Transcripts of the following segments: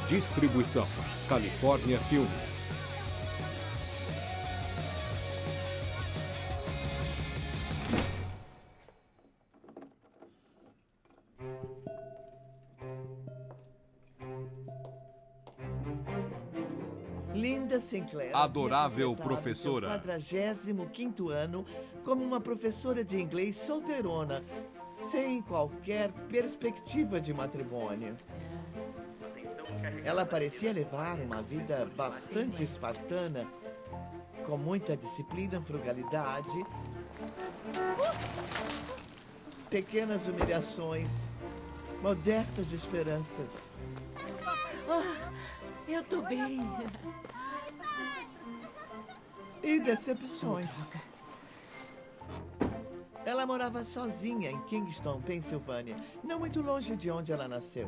Distribuição California Filmes. Linda Sinclair Adorável professora. 45º ano como uma professora de inglês solteirona, sem qualquer perspectiva de matrimônio. Ela parecia levar uma vida bastante espartana, com muita disciplina, frugalidade, pequenas humilhações, modestas esperanças. Eu tô bem. E decepções. Ela morava sozinha em Kingston, Pensilvânia, não muito longe de onde ela nasceu.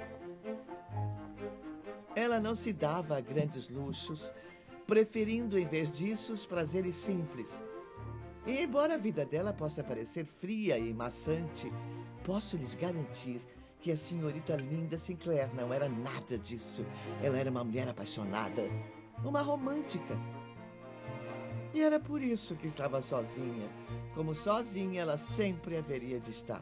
Ela não se dava a grandes luxos, preferindo, em vez disso, os prazeres simples. E embora a vida dela possa parecer fria e maçante, posso lhes garantir que a senhorita Linda Sinclair não era nada disso. Ela era uma mulher apaixonada, uma romântica. E era por isso que estava sozinha, como sozinha ela sempre haveria de estar.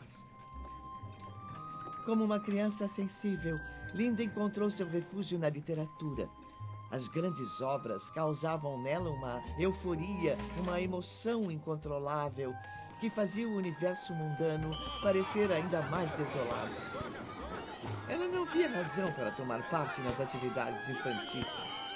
Como uma criança sensível, Linda encontrou seu refúgio na literatura. As grandes obras causavam nela uma euforia, uma emoção incontrolável, que fazia o universo mundano parecer ainda mais desolado. Ela não via razão para tomar parte nas atividades infantis.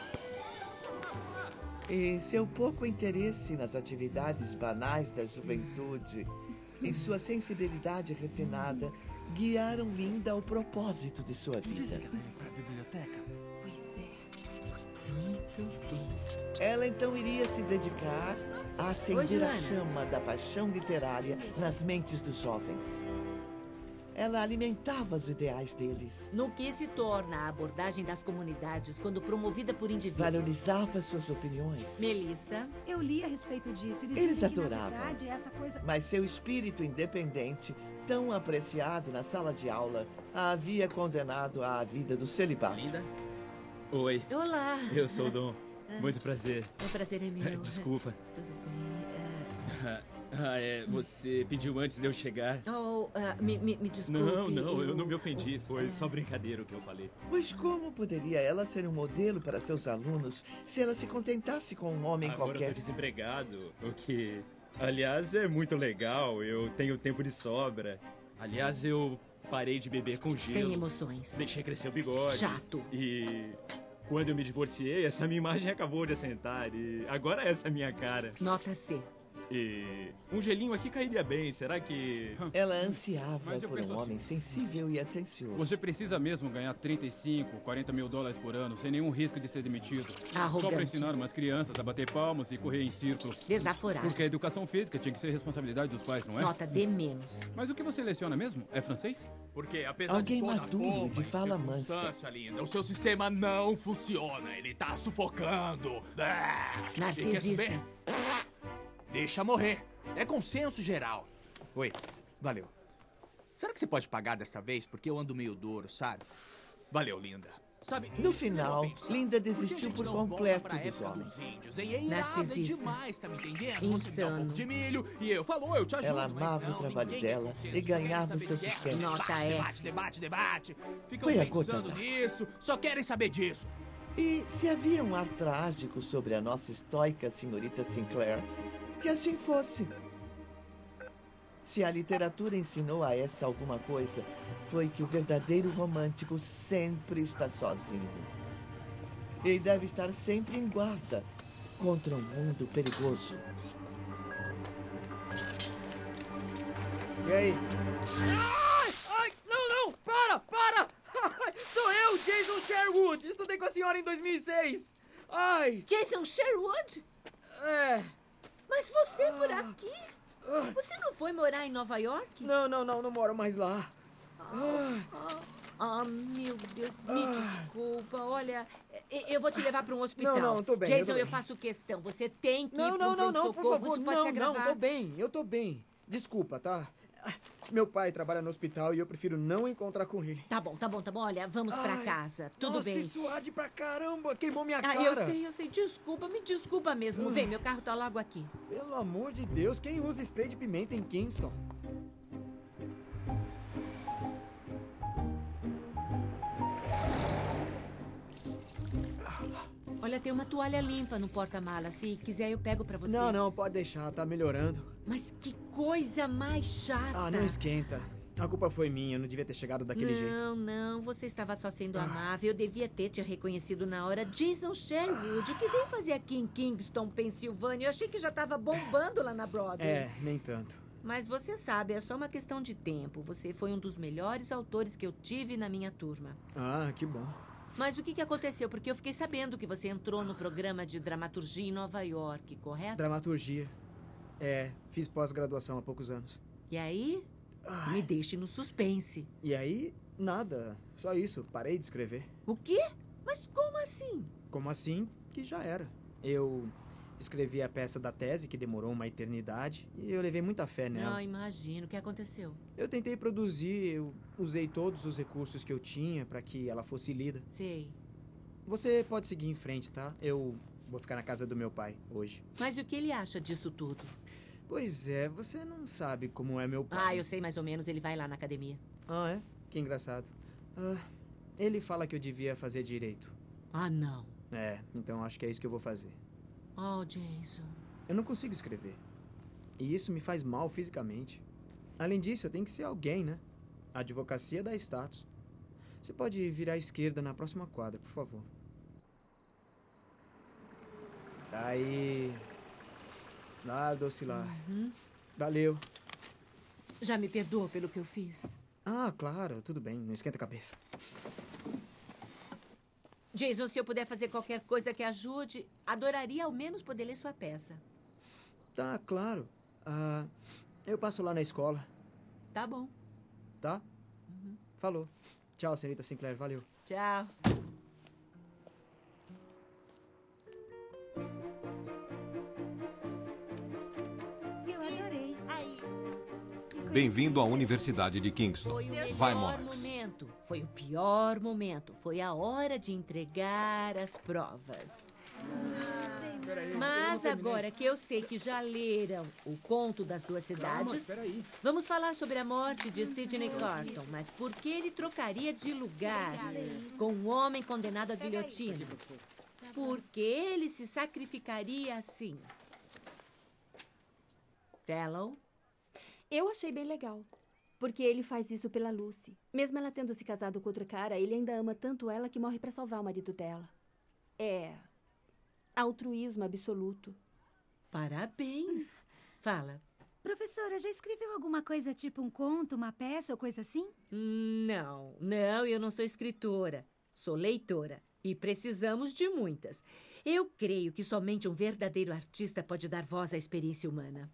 E seu pouco interesse nas atividades banais da juventude e sua sensibilidade refinada guiaram Linda ao propósito de sua vida. Para a biblioteca? Pois é. Muito bem. Ela então iria se dedicar a acender a Joana. chama da paixão literária nas mentes dos jovens. Ela alimentava os ideais deles, No que se torna a abordagem das comunidades quando promovida por indivíduos? valorizava suas opiniões. Melissa, Eu li a respeito disso. Eles dizem que, adoravam. na verdade, essa coisa... Mas seu espírito independente, tão apreciado na sala de aula, a havia condenado à vida do celibato. Linda? Oi, olá. eu sou o Dom. Muito prazer. O prazer é meu. Desculpa. Tudo bem. Você pediu antes de eu chegar. Me desculpe. Não, eu não me ofendi. Foi só brincadeira o que eu falei. Pois como poderia ela ser um modelo para seus alunos se ela se contentasse com um homem Agora eu qualquer? tô desempregado, o que, aliás, é muito legal. Eu tenho tempo de sobra. Aliás, eu parei de beber com gelo. Sem emoções. Deixei crescer o bigode. Chato. E quando eu me divorciei, essa minha imagem acabou de assentar. E agora essa é a minha cara. Nota C. E um gelinho aqui cairia bem, será que... Ela ansiava Mas eu por um penso homem sensível e atencioso. Você precisa mesmo ganhar 35, 40 mil dólares por ano, sem nenhum risco de ser demitido. Só Arrogante. para ensinar umas crianças a bater palmas e correr em círculo. Desaforado. Porque a educação física tinha que ser responsabilidade dos pais, não é? Nota D menos. Mas o que você leciona mesmo? É francês? Porque apesar Alguém de toda maduro a pompa de e fala mansa. circunstância, Linda, o seu sistema não funciona. Ele tá sufocando. E Narcisista. quer saber? Deixa morrer. É consenso geral. Oi, valeu. Será que você pode pagar dessa vez? Porque eu ando meio duro, sabe? Valeu, Linda. Sabe, No final, eu penso, Linda por que a desistiu gente por não volta completo pra dos época homens. dos índios, hein? É irado, é Narcisista. demais, tá me entendendo? Você me dá Insano. um pouco de milho e eu falo, eu te ajudo. Ela mas amava não, o trabalho ninguém quer dela consenso, e só querem ganhava o saber seu de guerra, sustento. Nota F. Debate. Ficam Foi a gota pensando d'água. nisso, só querem saber disso. E se havia um ar trágico sobre a nossa estoica senhorita Sinclair, que assim fosse. Se a literatura ensinou a essa alguma coisa, foi que o verdadeiro romântico sempre está sozinho. E deve estar sempre em guarda contra um mundo perigoso. E aí? Ai, não, para! Sou eu, Jason Sherwood. Estudei com a senhora em 2006. Ai, Jason Sherwood? é... Mas você por aqui? Você não foi morar em Nova York? Não moro mais lá. Meu Deus, me desculpa. Olha, eu vou te levar para um hospital. Não, tô bem, Jason, eu tô eu bem. faço questão. Você tem que ir Não, para um por pronto-socorro. favor. Isso pode se Não, agravar. eu tô bem. Desculpa, tá? Meu pai trabalha no hospital e eu prefiro não encontrar com ele. Tá bom. Olha, vamos pra Ai, casa. Tudo nossa, bem. isso arde pra caramba. Queimou minha Ah, cara. eu sei. Me desculpa mesmo. Vem, meu carro tá logo aqui. Pelo amor de Deus, quem usa spray de pimenta em Kingston? Olha, tem uma toalha limpa no porta-mala. Se quiser, eu pego pra você. Não, pode deixar, tá melhorando. Mas que coisa mais chata. Ah, não esquenta. A culpa foi minha, eu não devia ter chegado daquele jeito. Não, você estava só sendo amável. Eu devia ter te reconhecido na hora. Jason Sherwood, o que veio fazer aqui em Kingston, Pensilvânia? Eu achei que já estava bombando lá na Broadway. É, nem tanto. Mas você sabe, é só uma questão de tempo. Você foi um dos melhores autores que eu tive na minha turma. Ah, que bom. Mas o que aconteceu? Porque eu fiquei sabendo que você entrou no programa de dramaturgia em Nova York, correto? Dramaturgia. É, fiz pós-graduação há poucos anos. E aí? Me deixe no suspense. E aí, nada. Só isso, parei de escrever. O quê? Mas como assim? Como assim? Que já era. Eu escrevi a peça da tese, que demorou uma eternidade, e eu levei muita fé nela. Não, imagino. O que aconteceu? Eu tentei produzir, eu usei todos os recursos que eu tinha para que ela fosse lida. Sei. Você pode seguir em frente, tá? Eu vou ficar na casa do meu pai hoje. Mas o que ele acha disso tudo? Pois é, você não sabe como é meu pai. Ah, eu sei mais ou menos. Ele vai lá na academia. Ah, é? Que engraçado. Ele fala que eu devia fazer direito. Ah, não. É, então acho que é isso que eu vou fazer. Oh, Jason. Eu não consigo escrever. E isso me faz mal fisicamente. Além disso, eu tenho que ser alguém, né? A advocacia dá status. Você pode virar à esquerda na próxima quadra, por favor. Tá aí. Nada oscilar. Valeu. Já me perdoa pelo que eu fiz? Ah, claro, tudo bem. Não esquenta a cabeça. Jason, se eu puder fazer qualquer coisa que ajude, adoraria ao menos poder ler sua peça. Tá, claro. Eu passo lá na escola, Tá bom. tá? Falou. Tchau, senhorita Sinclair. Valeu. Tchau. Eu adorei. Bem-vindo à Universidade de Kingston. Foi o Vai, melhor Monarchs. momento. Foi o pior momento. Foi a hora de entregar as provas. Mas agora que eu sei que já leram O Conto das Duas Cidades, Peraí. vamos falar sobre a morte de Sidney Carton. Mas por que ele trocaria de lugar com um homem condenado à guilhotina? Por que ele se sacrificaria assim? Fellow? Eu achei bem legal. Porque ele faz isso pela Lucy. Mesmo ela tendo se casado com outro cara, ele ainda ama tanto ela que morre pra salvar o marido dela. É altruísmo absoluto. Parabéns. Fala. Professora, já escreveu alguma coisa tipo um conto, uma peça ou coisa assim? Não, eu não sou escritora. Sou leitora. E precisamos de muitas. Eu creio que somente um verdadeiro artista pode dar voz à experiência humana.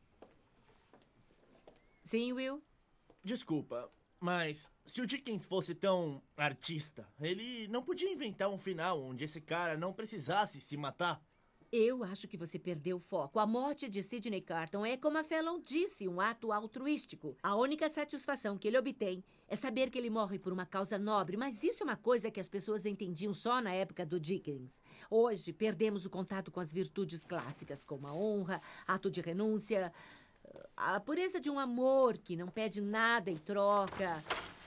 Sim, Will? Desculpa, mas se o Dickens fosse tão artista, ele não podia inventar um final onde esse cara não precisasse se matar? Eu acho que você perdeu o foco. A morte de Sidney Carton é, como a Fallon disse, um ato altruístico. A única satisfação que ele obtém é saber que ele morre por uma causa nobre, mas isso é uma coisa que as pessoas entendiam só na época do Dickens. Hoje, perdemos o contato com as virtudes clássicas, como a honra, ato de renúncia, a pureza de um amor que não pede nada em troca.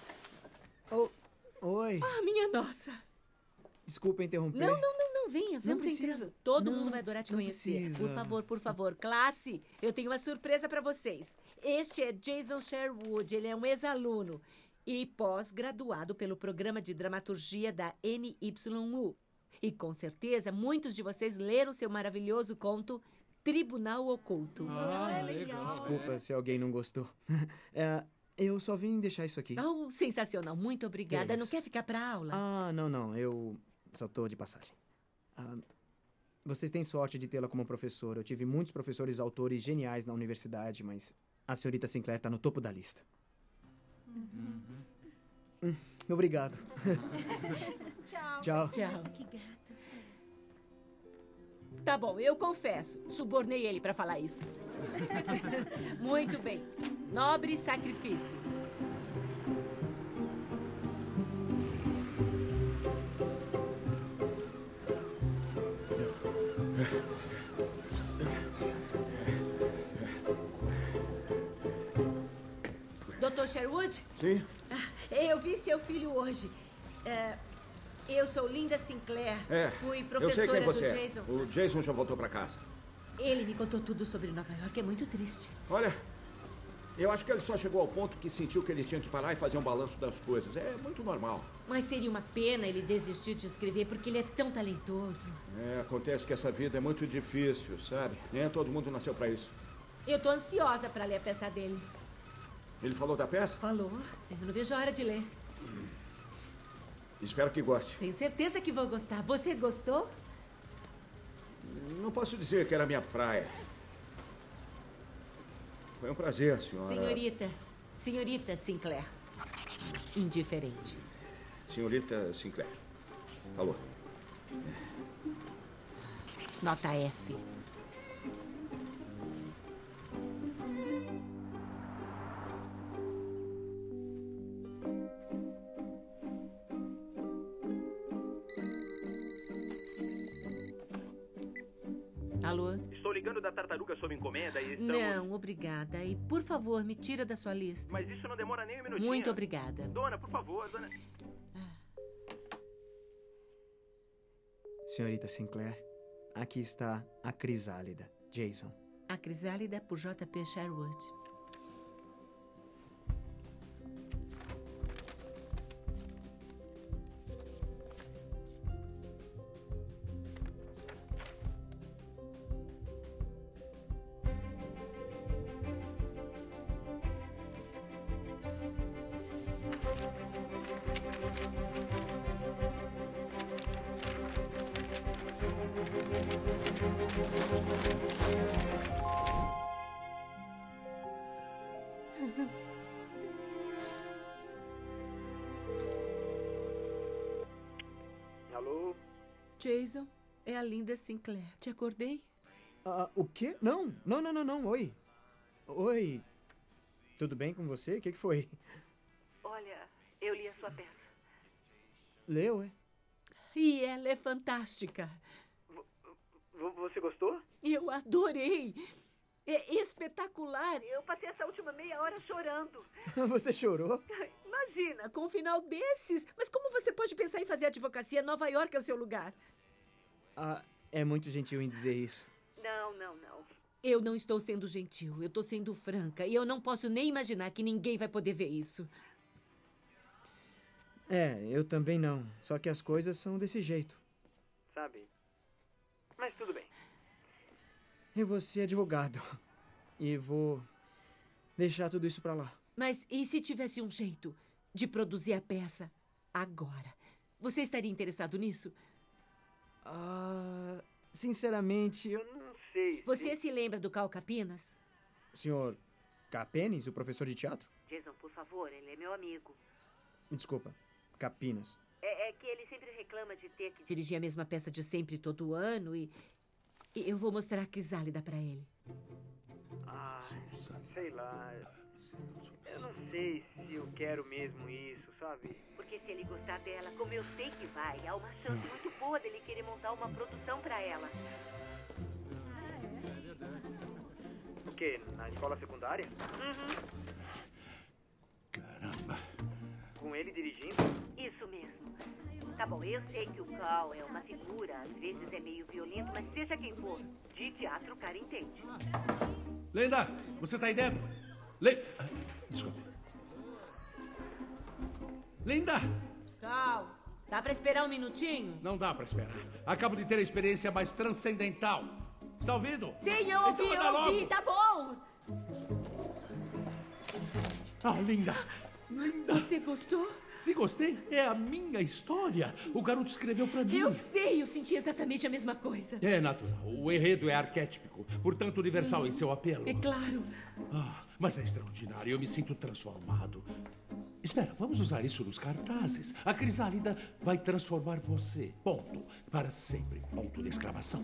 Oi. Ah, minha nossa! Desculpa interromper. Não, venha, vamos precisa. entrando. Todo Não, mundo vai adorar te não conhecer. precisa. Por favor. Classe, eu tenho uma surpresa pra vocês. Este é Jason Sherwood, ele é um ex-aluno e pós-graduado pelo programa de dramaturgia da NYU. E com certeza, muitos de vocês leram seu maravilhoso conto Tribunal Oculto. Ah, legal. Desculpa se alguém não gostou. Eu só vim deixar isso aqui. Oh, sensacional, muito obrigada. Isso. Não quer ficar pra aula? Ah, não. Eu só tô de passagem. Vocês têm sorte de tê-la como professora. Eu tive muitos professores autores geniais na universidade, mas a senhorita Sinclair tá no topo da lista. Obrigado. Tchau. Tchau. Nossa, que gato. Tá bom, eu confesso. Subornei ele pra falar isso. Muito bem. Nobre sacrifício. Dr. Sherwood? Sim? Eu vi seu filho hoje. Eu sou Linda Sinclair. Fui eu sei quem professora você do é. Jason. O Jason já voltou pra casa. Ele me contou tudo sobre Nova York. É muito triste. Olha, eu acho que ele só chegou ao ponto que sentiu que ele tinha que parar e fazer um balanço das coisas. É muito normal. Mas seria uma pena ele desistir de escrever porque ele é tão talentoso. Acontece que essa vida é muito difícil, sabe? Nem todo mundo nasceu pra isso. Eu tô ansiosa pra ler a peça dele. Ele falou da peça? Falou. Eu não vejo a hora de ler. Espero que goste. Tenho certeza que vou gostar. Você gostou? Não posso dizer que era minha praia. Foi um prazer, senhora. Senhorita Sinclair. Indiferente. Senhorita Sinclair. Falou. Nota F. Alô? Estou ligando da Tartaruga sob encomenda e estamos... Não, obrigada. E, por favor, me tira da sua lista. Mas isso não demora nem um minutinho. Muito obrigada. Dona, por favor, dona... Senhorita Sinclair, aqui está a crisálida, Jason. A crisálida por J.P. Sherwood. Alô? Jason, é a Linda Sinclair. Te acordei? O quê? Não. Oi. Oi. Tudo bem com você? O que foi? Olha, eu li a sua peça. Leu, é? E ela é fantástica. Você gostou? Eu adorei. É espetacular. Eu passei essa última meia hora chorando. Você chorou? Imagina, com um final desses. Mas como você pode pensar em fazer advocacia? Nova York é o seu lugar. É muito gentil em dizer isso. Não. Eu não estou sendo gentil. Eu estou sendo franca. E eu não posso nem imaginar que ninguém vai poder ver isso. Eu também não. Só que as coisas são desse jeito. Sabe? Mas tudo bem. Eu vou ser advogado. E vou deixar tudo isso pra lá. Mas e se tivesse um jeito de produzir a peça agora? Você estaria interessado nisso? Sinceramente, eu não sei. Você se lembra do Cal Capinas? Senhor Capenes, o professor de teatro? Jason, por favor, ele é meu amigo. Desculpa, Capinas. É que ele sempre reclama de ter que... Dirigir a mesma peça de sempre todo ano e eu vou mostrar a crisálida pra ele. Sei lá. Eu não sei se eu quero mesmo isso, sabe? Porque se ele gostar dela, como eu sei que vai, há uma chance muito boa dele querer montar uma produção pra ela. O quê? Na escola secundária? Caramba. Com ele dirigindo? Isso mesmo. Tá bom, eu sei que o Cal é uma figura, às vezes é meio violento, mas seja quem for, de teatro o cara entende. Linda, você tá aí dentro? Desculpe. Linda! Cal, dá pra esperar um minutinho? Não dá pra esperar. Acabo de ter a experiência mais transcendental. Está ouvindo? Sim, eu ouvi, tá bom. Linda! Você gostou? Se gostei, é a minha história. O garoto escreveu pra mim. Eu sei, eu senti exatamente a mesma coisa. É natural. O enredo é arquétipico, portanto universal em seu apelo. É claro. Mas é extraordinário, eu me sinto transformado. Espera, vamos usar isso nos cartazes. A crisálida vai transformar você. Ponto. Para sempre. Ponto de exclamação.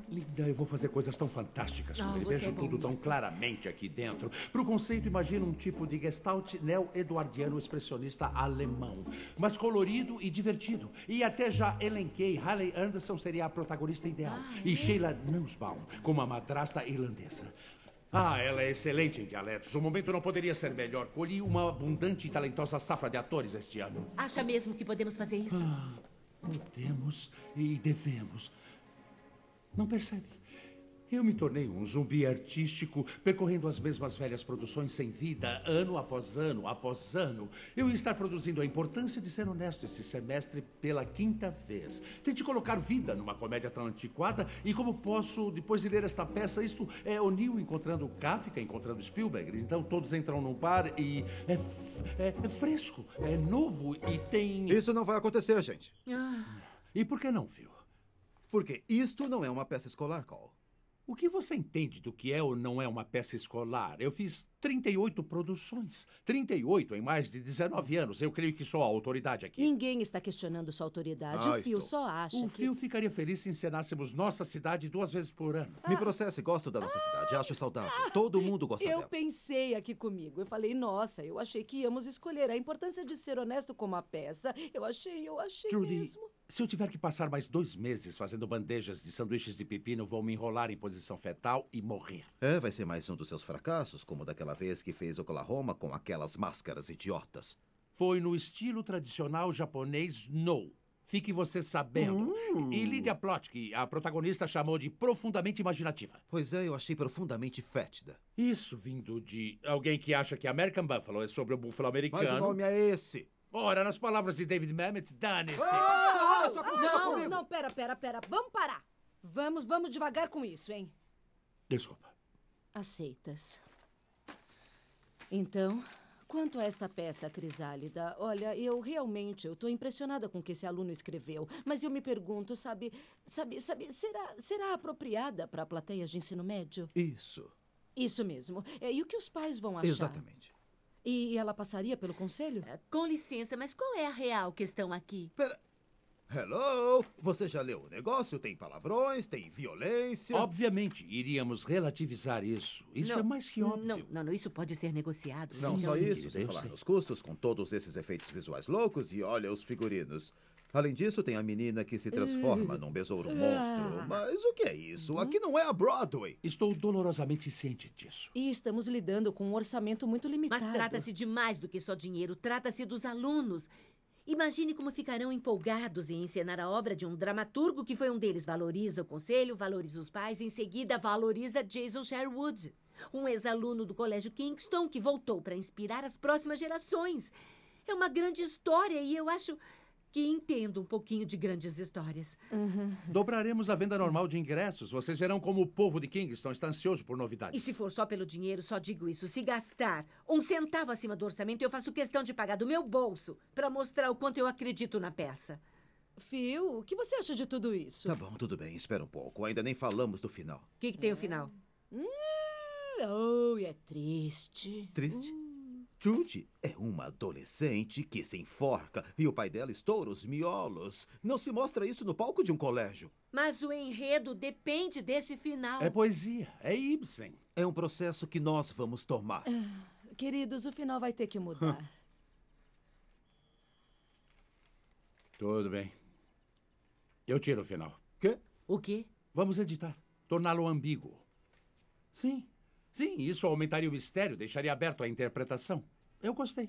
Linda, eu vou fazer coisas tão fantásticas com ele. você Vejo é bom tudo tão nisso. claramente aqui dentro. Para o conceito, imagino um tipo de gestalt neo-eduardiano expressionista alemão. Mas colorido e divertido. E até já elenquei. Hayley Anderson seria a protagonista ideal. E Sheila Nussbaum como a madrasta irlandesa. Ela é excelente em dialetos. O momento não poderia ser melhor. Colhi uma abundante e talentosa safra de atores este ano. Acha mesmo que podemos fazer isso? Podemos e devemos. Não percebe? Eu me tornei um zumbi artístico, percorrendo as mesmas velhas produções sem vida, ano após ano, após ano. Eu ia estar produzindo A Importância de Ser Honesto esse semestre pela 5ª vez. Tente colocar vida numa comédia tão antiquada e como posso, depois de ler esta peça, isto é O'Neill encontrando Kafka, encontrando Spielberg. Então todos entram num bar e é fresco, é novo e tem... Isso não vai acontecer, gente. E por que não, Phil? Porque isto não é uma peça escolar, Cole. O que você entende do que é ou não é uma peça escolar? Eu fiz 38 produções. 38 em mais de 19 anos. Eu creio que sou a autoridade aqui. Ninguém está questionando sua autoridade. O Phil só acha O que... Phil ficaria feliz se encenássemos nossa cidade 2 vezes por ano. Me processe, gosto da nossa cidade. Acho saudável. Todo mundo gosta Eu dela. pensei aqui comigo. Eu falei, nossa, eu achei que íamos escolher A Importância de Ser Honesto como a peça. Eu achei Trudy, mesmo. se eu tiver que passar mais 2 meses fazendo bandejas de sanduíches de pepino, vou me enrolar em posição fetal e morrer. Vai ser mais um dos seus fracassos, como daquela vez que fez Oklahoma com aquelas máscaras idiotas. Foi no estilo tradicional japonês No. Fique você sabendo. E Lydia Plotkin, a protagonista, chamou de profundamente imaginativa. Pois é, eu achei profundamente fétida. Isso vindo de alguém que acha que American Buffalo é sobre o búfalo americano. Mas o nome é esse. Ora, nas palavras de David Mamet, dane-se. Não, pera. Vamos parar. Vamos devagar com isso, hein? Desculpa. Aceitas. Então, quanto a esta peça, Crisálida, olha, eu tô impressionada com o que esse aluno escreveu. Mas eu me pergunto, sabe, será apropriada para plateias de ensino médio? Isso. Isso mesmo. E o que os pais vão achar? Exatamente. E ela passaria pelo conselho? Com licença, mas qual é a real questão aqui? Hello! Você já leu o negócio? Tem palavrões, tem violência. Obviamente, iríamos relativizar isso. Isso é mais que óbvio. Não, isso pode ser negociado. Não Sim, só sim, isso, sem falar nos custos, com todos esses efeitos visuais loucos e olha os figurinos. Além disso, tem a menina que se transforma num besouro monstro. Mas o que é isso? Aqui não é a Broadway. Estou dolorosamente ciente disso. E estamos lidando com um orçamento muito limitado. Mas trata-se de mais do que só dinheiro. Trata-se dos alunos. Imagine como ficarão empolgados em encenar a obra de um dramaturgo que foi um deles. Valoriza o conselho, valoriza os pais, em seguida valoriza Jason Sherwood, um ex-aluno do Colégio Kingston que voltou para inspirar as próximas gerações. É uma grande história e eu acho que entendo um pouquinho de grandes histórias. Dobraremos a venda normal de ingressos. Vocês verão como o povo de Kingston está ansioso por novidades. E se for só pelo dinheiro, só digo isso. Se gastar 1 centavo acima do orçamento, eu faço questão de pagar do meu bolso para mostrar o quanto eu acredito na peça. Phil, o que você acha de tudo isso? Tá bom, tudo bem. Espera um pouco. Ainda nem falamos do final. O que tem o final? É triste. Triste? Trudy é uma adolescente que se enforca e o pai dela estoura os miolos. Não se mostra isso no palco de um colégio. Mas o enredo depende desse final. É poesia, é Ibsen. É um processo que nós vamos tomar. Queridos, o final vai ter que mudar. Tudo bem. Eu tiro o final. Quê? O quê? Vamos editar. Torná-lo ambíguo. Sim, isso aumentaria o mistério, deixaria aberto a interpretação. Eu gostei.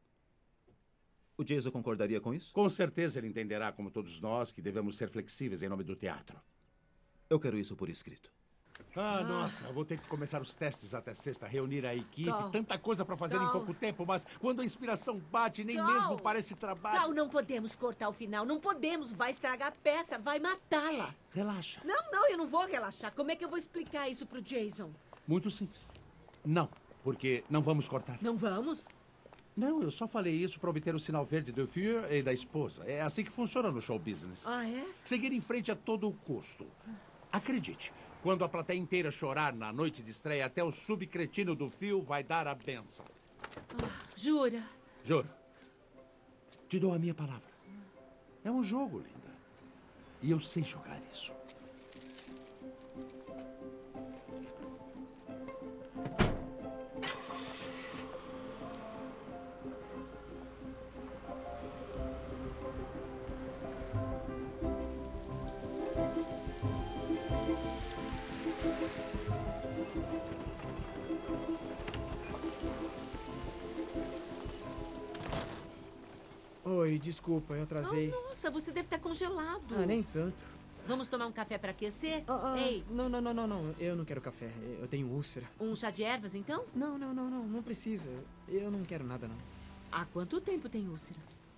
O Jason concordaria com isso? Com certeza ele entenderá, como todos nós, que devemos ser flexíveis em nome do teatro. Eu quero isso por escrito. Nossa, eu vou ter que começar os testes até sexta, reunir a equipe, Cal. tanta coisa para fazer em Cal. pouco tempo, mas quando a inspiração bate, nem Cal. mesmo parece trabalho. Cal, não podemos cortar o final, não podemos. Vai estragar a peça, vai matá-la. Relaxa. Não, eu não vou relaxar. Como é que eu vou explicar isso pro Jason? Muito simples. Não, porque não vamos cortar. Não vamos? Não, eu só falei isso para obter o sinal verde do Führer e da esposa. É assim que funciona no show business. Ah, é? Seguir em frente a todo custo. Acredite, quando a plateia inteira chorar na noite de estreia, até o subcretino do Phil vai dar a benção. Jura? Juro. Te dou a minha palavra. É um jogo, linda. E eu sei jogar isso. Oi, desculpa, eu atrasei. Oh, nossa, você deve estar congelado. Ah, nem tanto. Vamos tomar um café para aquecer? Ei. Não. Eu não quero café. Eu tenho úlcera. Um chá de ervas, então? Não precisa. Eu não quero nada, não. Há quanto tempo tem úlcera?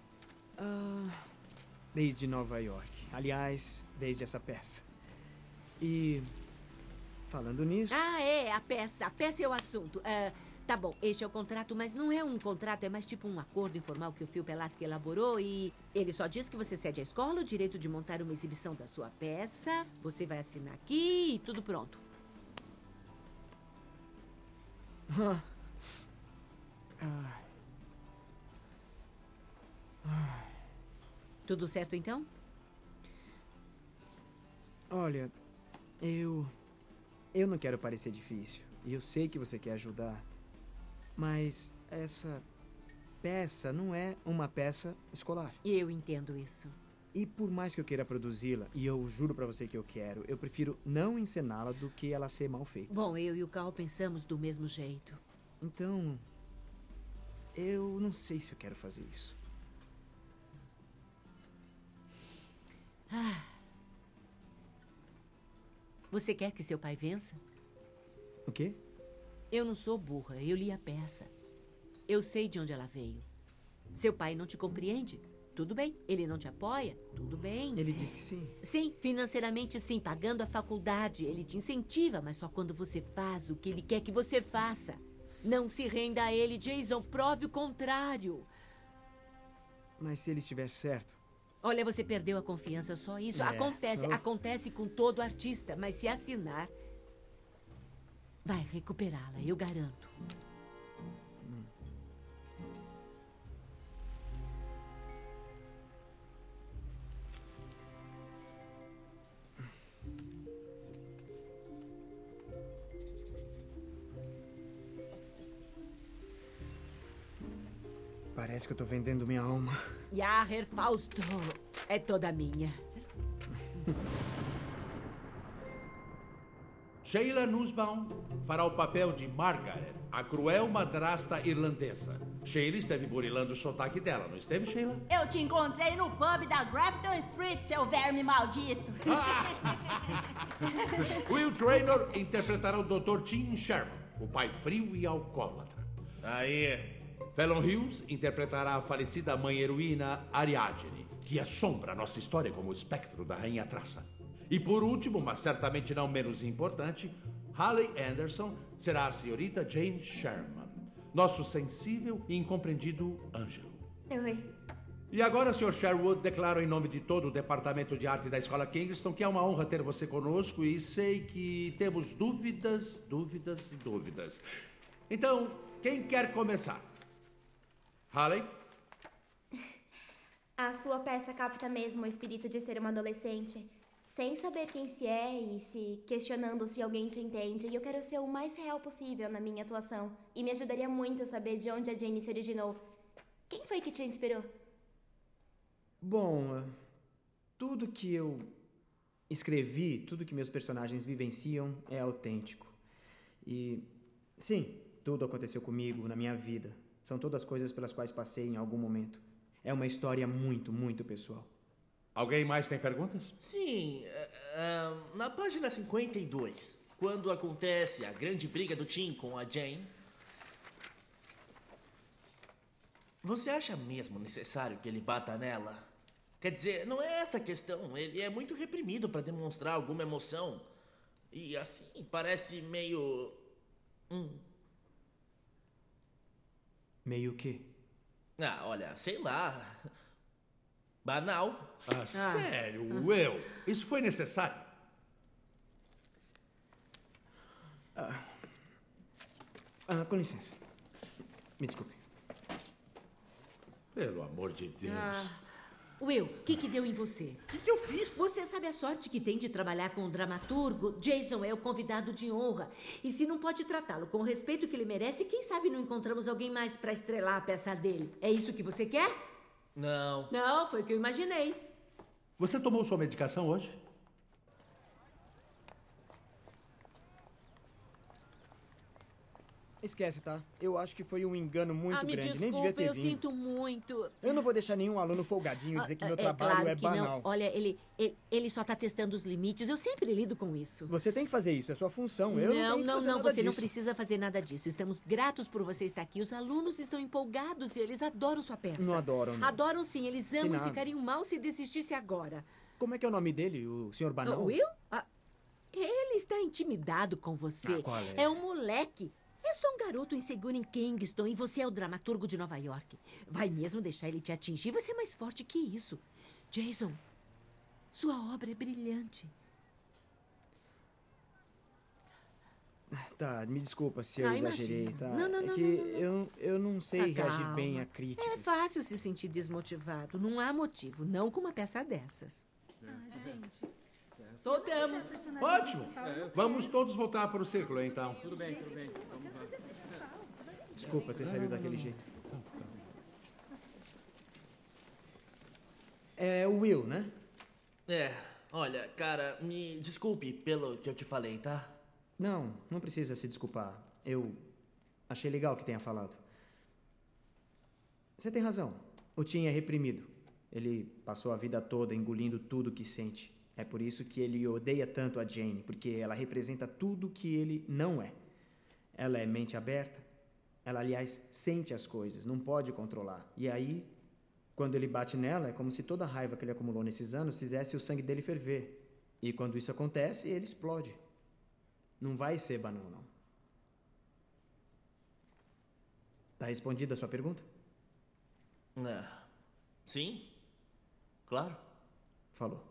Desde Nova York. Aliás, desde essa peça. E... falando nisso... A peça. A peça é o assunto. Tá bom, este é o contrato, mas não é um contrato, é mais tipo um acordo informal que o Phil Pelasky elaborou e ele só diz que você cede à escola o direito de montar uma exibição da sua peça, você vai assinar aqui e tudo pronto. Tudo certo, então? Olha, eu não quero parecer difícil e eu sei que você quer ajudar. Mas essa peça não é uma peça escolar. Eu entendo isso. E por mais que eu queira produzi-la, e eu juro pra você que eu quero, eu prefiro não encená-la do que ela ser mal feita. Bom, eu e o Carl pensamos do mesmo jeito. Então, eu não sei se eu quero fazer isso. Você quer que seu pai vença? O quê? Eu não sou burra, eu li a peça. Eu sei de onde ela veio. Seu pai não te compreende? Tudo bem. Ele não te apoia? Tudo bem. Ele diz que sim. Sim, financeiramente sim, pagando a faculdade. Ele te incentiva, mas só quando você faz o que ele quer que você faça. Não se renda a ele, Jason. Prove o contrário. Mas se ele estiver certo... Olha, você perdeu a confiança, só isso. Acontece com todo artista, mas se assinar... vai recuperá-la, eu garanto. Parece que eu tô vendendo minha alma. Ja, Herr Fausto, é toda minha. Sheila Nussbaum fará o papel de Margaret, a cruel madrasta irlandesa. Sheila esteve burilando o sotaque dela, não esteve, Sheila? Eu te encontrei no pub da Grafton Street, seu verme maldito. Will Traynor interpretará o Dr. Tim Sherman, o pai frio e alcoólatra. Aí. Fallon Hughes interpretará a falecida mãe heroína Ariadne, que assombra a nossa história como o espectro da Rainha Traça. E por último, mas certamente não menos importante, Haley Anderson será a senhorita Jane Sherman, nosso sensível e incompreendido Ângelo. Oi. E agora, Sr. Sherwood, declaro em nome de todo o Departamento de Arte da Escola Kingston que é uma honra ter você conosco e sei que temos dúvidas. Então, quem quer começar? Haley? A sua peça capta mesmo o espírito de ser uma adolescente, sem saber quem se é e se questionando se alguém te entende. E eu quero ser o mais real possível na minha atuação. E me ajudaria muito a saber de onde a Jane se originou. Quem foi que te inspirou? Bom, tudo que eu escrevi, tudo que meus personagens vivenciam é autêntico. E, sim, tudo aconteceu comigo, na minha vida. São todas coisas pelas quais passei em algum momento. É uma história muito, muito pessoal. Alguém mais tem perguntas? Sim, na página 52, quando acontece a grande briga do Tim com a Jane, você acha mesmo necessário que ele bata nela? Quer dizer, não é essa a questão. Ele é muito reprimido para demonstrar alguma emoção. E assim, parece meio... Meio o quê? Olha, sei lá... banal. Sério, Will? Isso foi necessário? Com licença. Me desculpe. Pelo amor de Deus. Will, o que deu em você? O que eu fiz? Você sabe a sorte que tem de trabalhar com um dramaturgo? Jason é o convidado de honra. E se não pode tratá-lo com o respeito que ele merece, quem sabe não encontramos alguém mais para estrelar a peça dele? É isso que você quer? Não. Não, foi o que eu imaginei. Você tomou sua medicação hoje? Esquece, tá? Eu acho que foi um engano muito me grande. desculpa, Nem devia ter eu vindo. sinto muito. Eu não vou deixar nenhum aluno folgadinho dizer que meu trabalho claro é que banal. não. Olha, ele só tá testando os limites. Eu sempre lido com isso. Você tem que fazer isso, é sua função. Eu não tenho que fazer nada você não disso. precisa fazer nada disso. Estamos gratos por você estar aqui. Os alunos estão empolgados e eles adoram sua peça. Não adoram, não. Adoram sim, eles Que amam e nada. ficariam mal se desistisse agora. Como é que é o nome dele, o Sr. Banal? O Will? Ele está intimidado com você. Qual é? É um moleque. É só um garoto inseguro em Kingston e você é o dramaturgo de Nova York. Vai mesmo deixar ele te atingir? Você é mais forte que isso. Jason, sua obra é brilhante. Tá, me desculpa se eu exagerei, imagina. tá? Não, é que eu não sei reagir calma. bem a críticas. É fácil se sentir desmotivado. Não há motivo, não com uma peça dessas. Voltamos. Ótimo. Vamos todos voltar para o círculo, então. Tudo bem. Vamos lá. Desculpa ter saído daquele jeito. É o Will, né? Olha, cara, me desculpe pelo que eu te falei, tá? Não precisa se desculpar. Eu achei legal o que tenha falado. Você tem razão. O Tim é reprimido. Ele passou a vida toda engolindo tudo que sente. É por isso que ele odeia tanto a Jane, porque ela representa tudo que ele não é. Ela é mente aberta. Ela, aliás, sente as coisas, não pode controlar. E aí, quando ele bate nela, é como se toda a raiva que ele acumulou nesses anos fizesse o sangue dele ferver. E quando isso acontece, ele explode. Não vai ser banal, não. Tá respondida a sua pergunta? Sim, claro. Falou.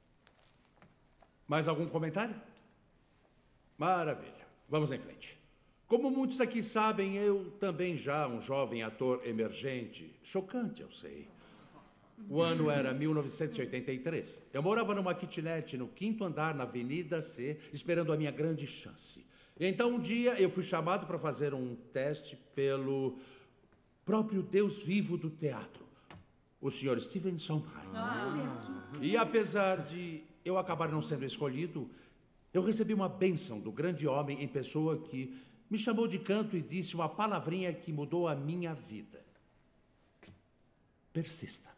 Mais algum comentário? Maravilha. Vamos em frente. Como muitos aqui sabem, eu também já um jovem ator emergente. Chocante, eu sei. O ano era 1983. Eu morava numa kitnet no 5º andar, na Avenida C, esperando a minha grande chance. Então, um dia, eu fui chamado para fazer um teste pelo próprio Deus vivo do teatro, o Sr. Stephen Sondheim. E apesar de eu acabar não sendo escolhido, eu recebi uma bênção do grande homem em pessoa que me chamou de canto e disse uma palavrinha que mudou a minha vida. Persista.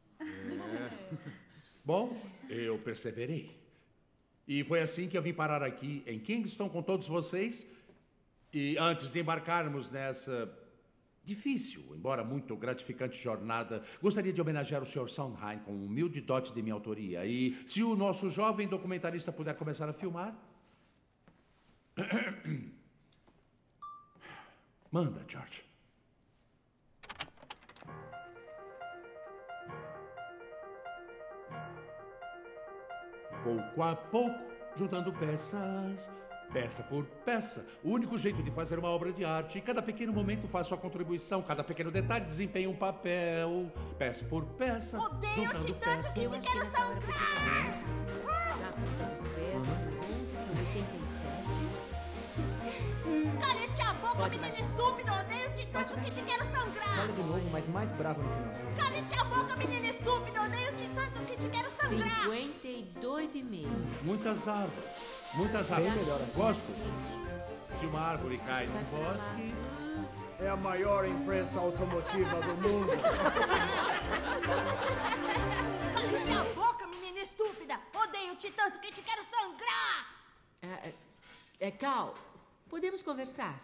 Bom, eu perseverei. E foi assim que eu vim parar aqui em Kingston com todos vocês. E antes de embarcarmos nessa difícil, embora muito gratificante jornada, gostaria de homenagear o Sr. Sondheim com um humilde dote de minha autoria. E se o nosso jovem documentarista puder começar a filmar... Manda, George. Pouco a pouco, juntando peças, peça por peça. O único jeito de fazer uma obra de arte. Cada pequeno momento faz sua contribuição, cada pequeno detalhe desempenha um papel. Peça por peça, juntando peças. Eu te quero sangrar! São 87. Cale-te a boca, menino estúpido! Odeio-te tanto que te quero sangrar! Fala de novo, mas mais bravo no final. Cale-te a boca, menino estúpido! Odeio-te tanto que te quero sangrar! 52,5. Muitas árvores. Muitas Bem árvores. melhor assim. Gosto disso. Se uma árvore cai num bosque... É a maior imprensa automotiva do mundo. Cale-te a boca, menina estúpida! Odeio-te tanto que te quero sangrar! Cal, podemos conversar?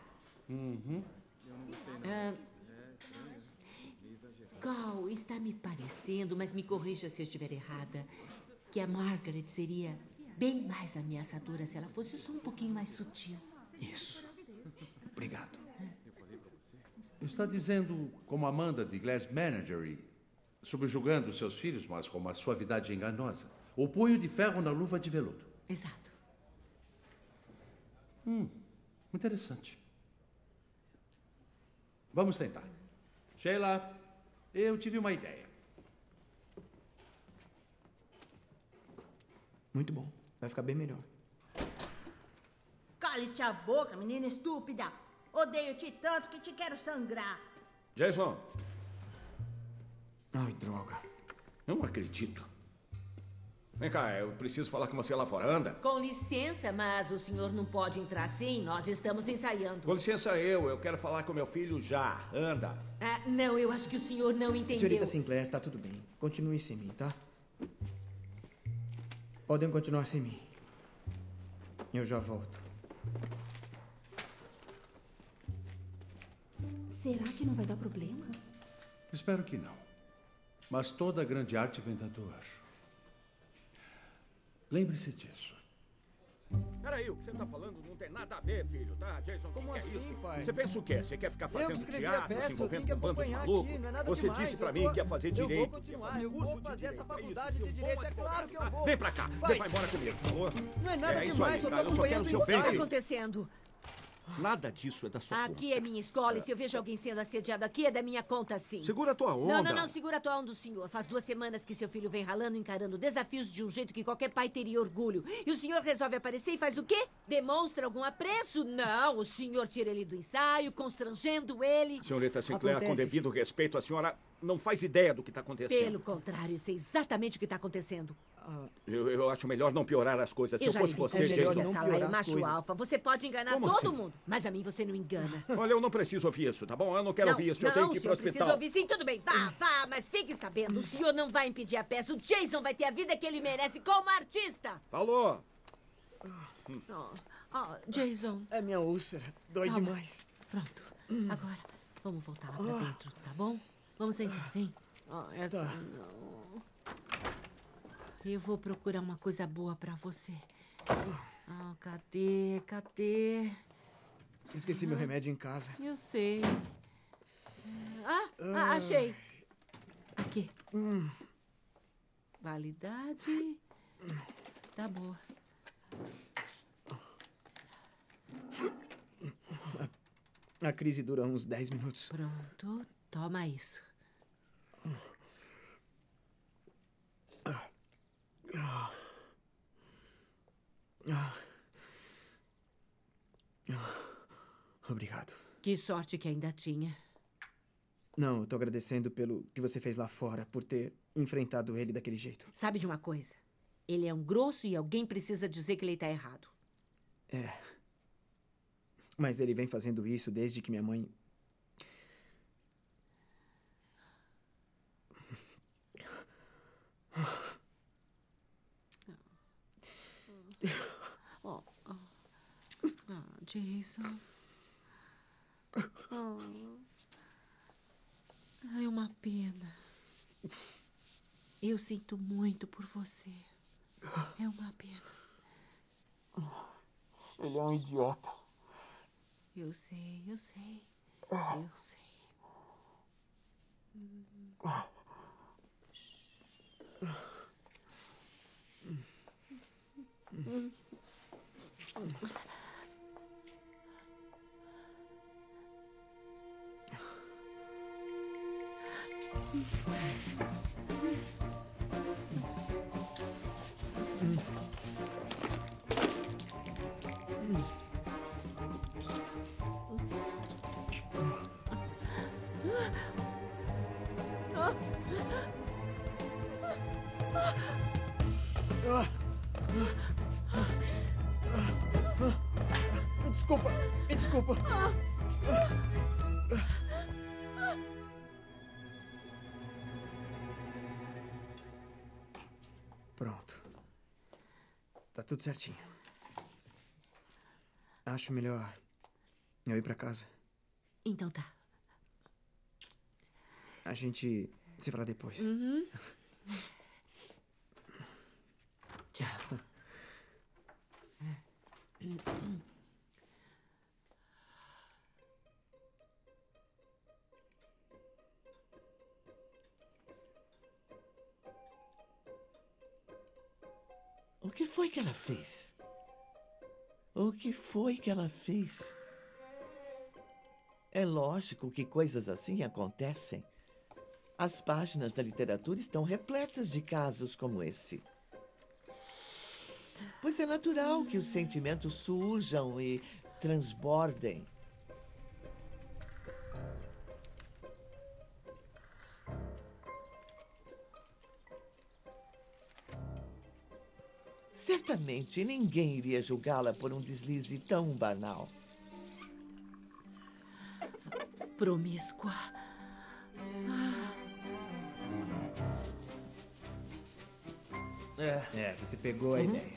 Cal, está me parecendo, mas me corrija se eu estiver errada, que a Margaret seria bem mais ameaçadora se ela fosse só um pouquinho mais sutil. Isso. Obrigado. Está dizendo como Amanda de Glass Menagerie, subjugando seus filhos, mas com uma suavidade enganosa. O punho de ferro na luva de veludo. Exato. Interessante. Vamos tentar. Sheila, eu tive uma ideia. Muito bom. Vai ficar bem melhor. Cale-te a boca, menina estúpida. Odeio-te tanto que te quero sangrar. Jason, Ai, droga. eu não acredito. Vem cá, eu preciso falar com você lá fora. Anda. Com licença, mas o senhor não pode entrar assim. Nós estamos ensaiando. Com licença, eu quero falar com meu filho já. Anda. Ah, não, eu acho que o senhor não entendeu. Senhorita Sinclair, tá tudo bem. Continue sem mim, tá? Podem continuar sem mim. Eu já volto. Será que não vai dar problema? Espero que não. Mas toda grande arte vem da dor. Lembre-se disso. Peraí, o que você tá falando não tem nada a ver, filho, tá? Jason, Como que é assim, isso? pai? Você pensa o quê? Você quer ficar Eu que fazendo escrevi a teatro, peça, se envolvendo eu tenho com um que bando de acompanhar maluco? aqui, não é nada Você demais, disse pra eu mim vou- que ia fazer eu vou direito. continuar, ia eu vou curso de fazer direito. essa É isso, faculdade seu de bom direito, é advogado, claro que eu tá? vou. Vem pra cá, Pai. você vai embora comigo, falou? Não é nada isso demais, aí, eu tô tá? Eu só quero o acompanhando seu o O que bem, está filho. acontecendo? Nada disso é da sua conta. Aqui é minha escola e se eu vejo alguém sendo assediado aqui, é da minha conta, sim. Segura a tua onda. Não, segura a tua onda, senhor. Faz 2 semanas que seu filho vem ralando, encarando desafios de um jeito que qualquer pai teria orgulho. E o senhor resolve aparecer e faz o quê? Demonstra algum apreço? Não, o senhor tira ele do ensaio, constrangendo ele. Senhorita Sinclair, com Acontece devido respeito, a senhora não faz ideia do que está acontecendo. Pelo contrário, eu sei exatamente o que está acontecendo. Eu acho melhor não piorar as coisas. Se Eu eu já fosse lhe você, disse, melhor Jason... não essa lá é piorar o as macho coisas. alfa. Você pode enganar Como todo assim? mundo, mas a mim você não engana. Olha, eu não preciso ouvir isso, tá bom? Eu não quero ouvir isso. Eu tenho que ir pro o senhor precisa hospital. ouvir sim, tudo bem. Vá, mas fique sabendo, o senhor não vai impedir a peça. O Jason vai ter a vida que ele merece como artista. Falou. Jason. É minha úlcera. Dói Calma. demais. Pronto. Agora, vamos voltar lá pra dentro, tá bom? Vamos entrar, vem. Essa Tá. não. Eu vou procurar uma coisa boa pra você. Cadê? Esqueci meu remédio em casa. Eu sei. Achei. Aqui. Validade. Tá boa. A crise dura uns 10 minutos. Pronto. Toma isso. Obrigado. Que sorte que ainda tinha. Não, eu tô agradecendo pelo que você fez lá fora, por ter enfrentado ele daquele jeito. Sabe de uma coisa? Ele é um grosso e alguém precisa dizer que ele tá errado. É. Mas ele vem fazendo isso desde que minha mãe... Jason. É uma pena. Eu sinto muito por você. É uma pena. Ele é um idiota. Eu sei. Me desculpa. Pronto. Tá tudo certinho. Acho melhor eu ir pra casa. Então tá. A gente se fala depois. Tchau. O que foi que ela fez? O que foi que ela fez? É lógico que coisas assim acontecem. As páginas da literatura estão repletas de casos como esse. Pois é natural que os sentimentos surjam e transbordem. Certamente ninguém iria julgá-la por um deslize tão banal. Promíscua. Você pegou a ideia.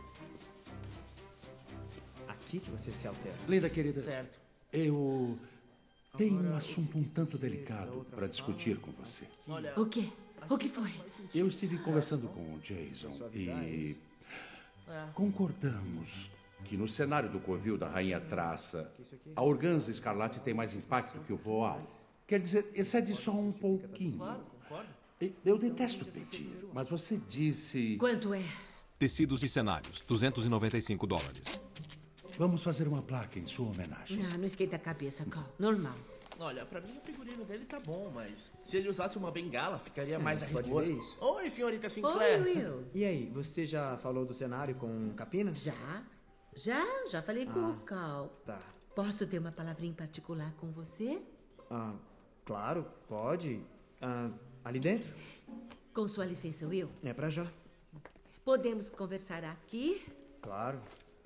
Aqui que você se altera. Linda, querida. Certo. Eu tenho um assunto um tanto delicado para discutir com você. O quê? O que foi? Eu estive conversando com o Jason e concordamos que no cenário do covil da Rainha Traça, a organza escarlate tem mais impacto que o voal. Quer dizer, excede só um pouquinho. Eu detesto pedir, mas você disse... Quanto é? Tecidos e cenários, $295. Vamos fazer uma placa em sua homenagem. Não esquenta a cabeça, Cal. Normal. Olha, pra mim o figurino dele tá bom, mas se ele usasse uma bengala, ficaria mais a Pode rigor. ver isso? Oi, senhorita Sinclair. Oi, Will. E aí, você já falou do cenário com Capinas? Já falei com o Cal. Tá. Posso ter uma palavrinha em particular com você? Claro, pode. Ali dentro? Com sua licença, Will. É pra já. Podemos conversar aqui? Claro.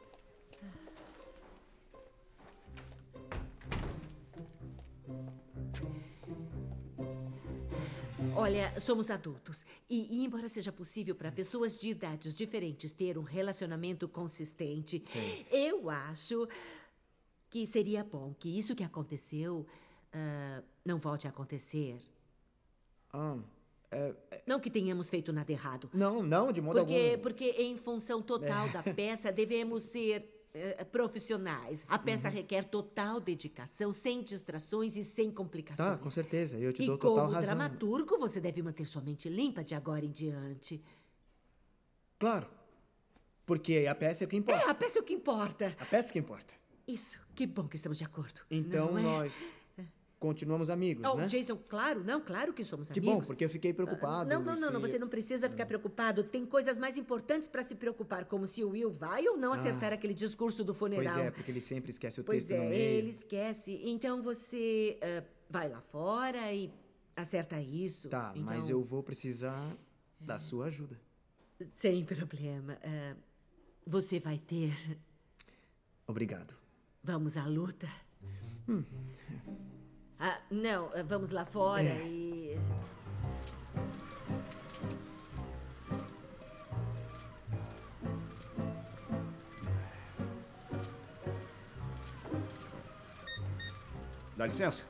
Olha, somos adultos. E embora seja possível para pessoas de idades diferentes ter um relacionamento consistente, Sim. eu acho que seria bom que isso que aconteceu não volte a acontecer. Não que tenhamos feito nada errado. Não, de modo algum. Porque em função total da peça, devemos ser profissionais. A peça requer total dedicação, sem distrações e sem complicações. Tá, com certeza. Eu te dou E total como razão. dramaturgo, você deve manter sua mente limpa de agora em diante. Claro. Porque a peça é o que importa. A peça é o que importa. A peça é que importa. Isso, que bom que estamos de acordo. Então não é? nós continuamos amigos, né? Jason, claro que somos Que amigos. bom, porque eu fiquei preocupado. Não, você não precisa ficar preocupado. Tem coisas mais importantes para se preocupar, como se o Will vai ou não acertar aquele discurso do funeral. Pois é, porque ele sempre esquece o Pois texto no meio. ele esquece. Então você vai lá fora e acerta isso. Tá, então... mas eu vou precisar da sua ajuda. Sem problema. Você vai ter... Obrigado. Vamos à luta? Não, vamos lá fora e... Dá licença.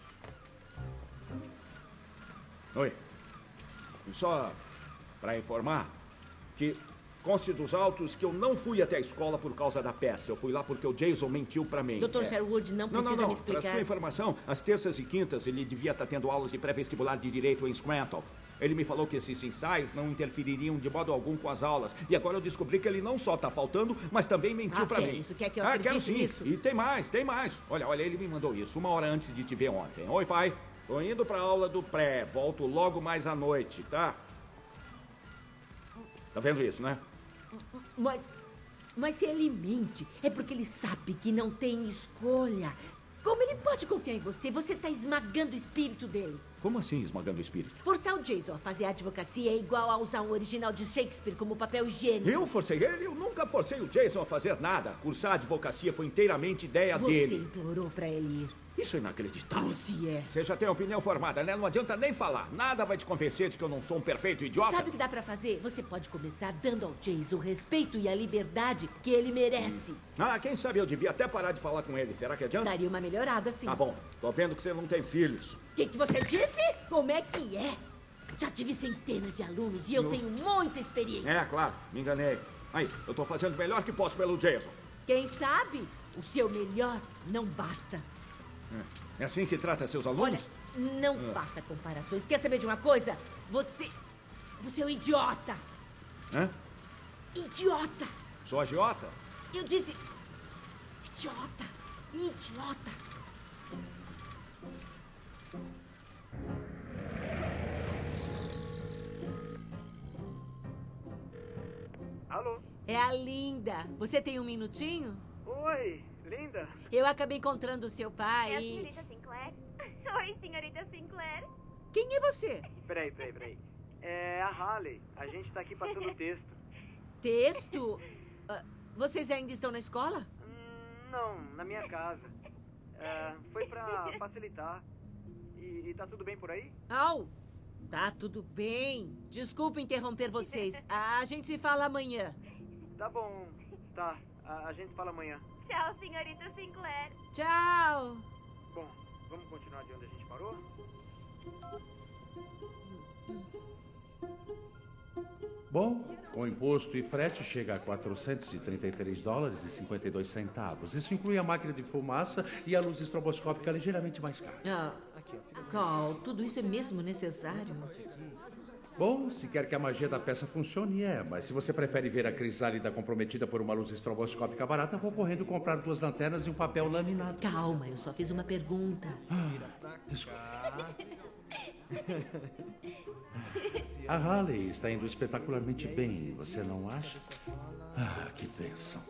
Oi. Só para informar que conste dos autos que eu não fui até a escola por causa da peça. Eu fui lá porque o Jason mentiu para mim. Dr. Sherwood, não precisa me explicar. Para sua informação, às terças e quintas ele devia estar tendo aulas de pré-vestibular de Direito em Scranton. Ele me falou que esses ensaios não interfeririam de modo algum com as aulas. E agora eu descobri que ele não só está faltando, mas também mentiu para mim. Isso? Quer que eu acredite quero sim. nisso? E tem mais. Olha, ele me mandou isso 1 hora antes de te ver ontem. Oi, pai. Tô indo para a aula do pré. Volto logo mais à noite, tá? Tá vendo isso, né? Mas se ele mente, é porque ele sabe que não tem escolha. Como ele pode confiar em você? Você está esmagando o espírito dele. Como assim esmagando o espírito? Forçar o Jason a fazer a advocacia é igual a usar um original de Shakespeare como papel higiênico. Eu forcei ele? Eu nunca forcei o Jason a fazer nada. Cursar advocacia foi inteiramente ideia dele. Você implorou para ele ir. Isso é inacreditável. Você é. Você já tem a opinião formada, né? Não adianta nem falar. Nada vai te convencer de que eu não sou um perfeito idiota. Sabe o que dá pra fazer? Você pode começar dando ao Jason o respeito e a liberdade que ele merece. Quem sabe eu devia até parar de falar com ele. Será que adianta? Daria uma melhorada, sim. Tá bom. Tô vendo que você não tem filhos. O que você disse? Como é que é? Já tive centenas de alunos e eu tenho muita experiência. É, claro. Me enganei. Aí, eu tô fazendo o melhor que posso pelo Jason. Quem sabe? O seu melhor não basta. É assim que trata seus alunos? Olha, não faça comparações. Quer saber de uma coisa? Você é um idiota. Hã? Idiota. Sou agiota? Eu disse... Idiota. Idiota. Alô? É a Linda. Você tem um minutinho? Oi, Linda. Eu acabei encontrando o seu pai É a e... senhorita Sinclair? Oi, senhorita Sinclair. Quem é você? Peraí. É a Halle. A gente tá aqui passando o texto. Texto? Vocês ainda estão na escola? Não, na minha casa. Foi pra facilitar. E tá tudo bem por aí? Tá tudo bem. Desculpa interromper vocês. A gente se fala amanhã. Tá bom. Tá. A gente se fala amanhã. Tchau, senhorita Sinclair. Tchau. Bom, vamos continuar de onde a gente parou? Bom, com imposto e frete chega a $433,52. Isso inclui a máquina de fumaça e a luz estroboscópica ligeiramente mais cara. Carl, tudo isso é mesmo necessário? Bom, se quer que a magia da peça funcione, mas se você prefere ver a Crisálida comprometida por uma luz estroboscópica barata, vou correndo comprar 2 lanternas e um papel laminado. Calma, eu só fiz uma pergunta. Desculpa. A Halle está indo espetacularmente bem, você não acha? Que bênção.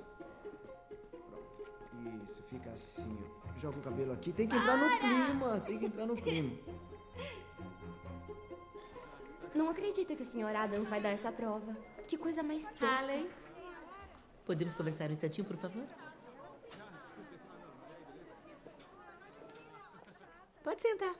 Isso, fica assim. Joga o cabelo aqui. Tem que entrar no clima. Não acredito que o Sr. Adams vai dar essa prova. Que coisa mais tosca. Halle, podemos conversar um instantinho, por favor? Pode sentar.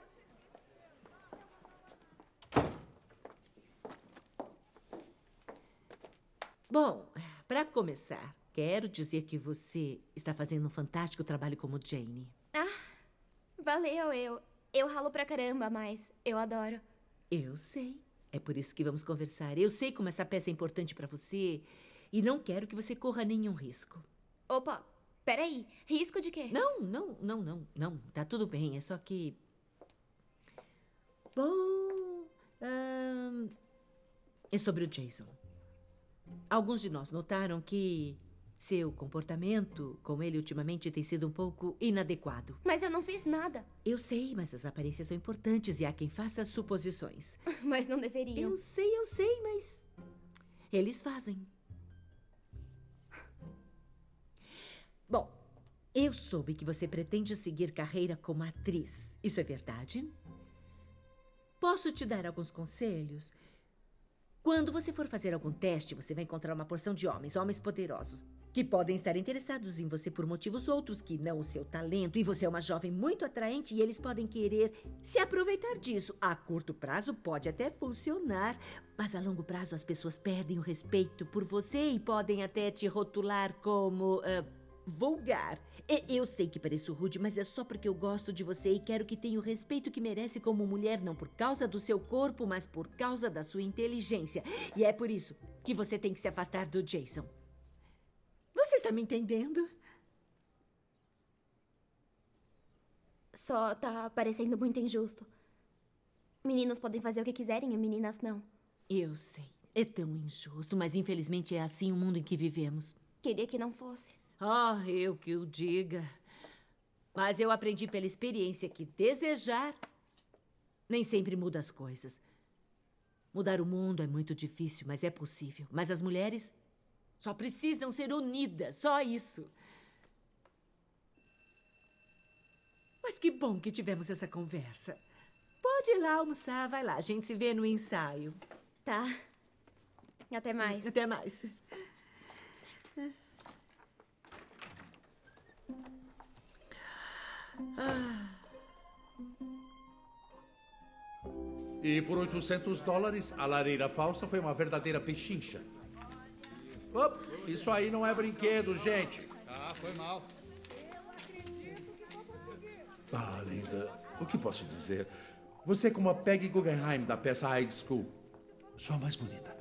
Bom, para começar, quero dizer que você está fazendo um fantástico trabalho como Jane. Valeu, eu ralo pra caramba, mas eu adoro. Eu sei. É por isso que vamos conversar. Eu sei como essa peça é importante para você e não quero que você corra nenhum risco. Opa, peraí. Risco de quê? Não. Tá tudo bem. É só que... Bom... É sobre o Jason. Alguns de nós notaram que seu comportamento com ele ultimamente tem sido um pouco inadequado. Mas eu não fiz nada. Eu sei, mas as aparências são importantes e há quem faça suposições. Mas não deveriam. Eu sei, mas eles fazem. Bom, eu soube que você pretende seguir carreira como atriz. Isso é verdade? Posso te dar alguns conselhos? Quando você for fazer algum teste, você vai encontrar uma porção de homens poderosos, que podem estar interessados em você por motivos outros que não o seu talento. E você é uma jovem muito atraente e eles podem querer se aproveitar disso. A curto prazo pode até funcionar, mas a longo prazo as pessoas perdem o respeito por você e podem até te rotular como... vulgar. Eu sei que pareço rude, mas é só porque eu gosto de você e quero que tenha o respeito que merece como mulher, não por causa do seu corpo, mas por causa da sua inteligência. E é por isso que você tem que se afastar do Jason. Você está me entendendo? Só tá parecendo muito injusto. Meninos podem fazer o que quiserem e meninas não. Eu sei. É tão injusto, mas infelizmente é assim o mundo em que vivemos. Queria que não fosse. Eu que o diga. Mas eu aprendi pela experiência que desejar nem sempre muda as coisas. Mudar o mundo é muito difícil, mas é possível. Mas as mulheres só precisam ser unidas, só isso. Mas que bom que tivemos essa conversa. Pode ir lá almoçar, vai lá. A gente se vê no ensaio. Tá. Até mais. Até mais. E por $800, a lareira falsa foi uma verdadeira pechincha. Isso aí não é brinquedo, gente. Foi mal. Linda, o que posso dizer? Você é como a Peggy Guggenheim da peça High School. Só mais bonita.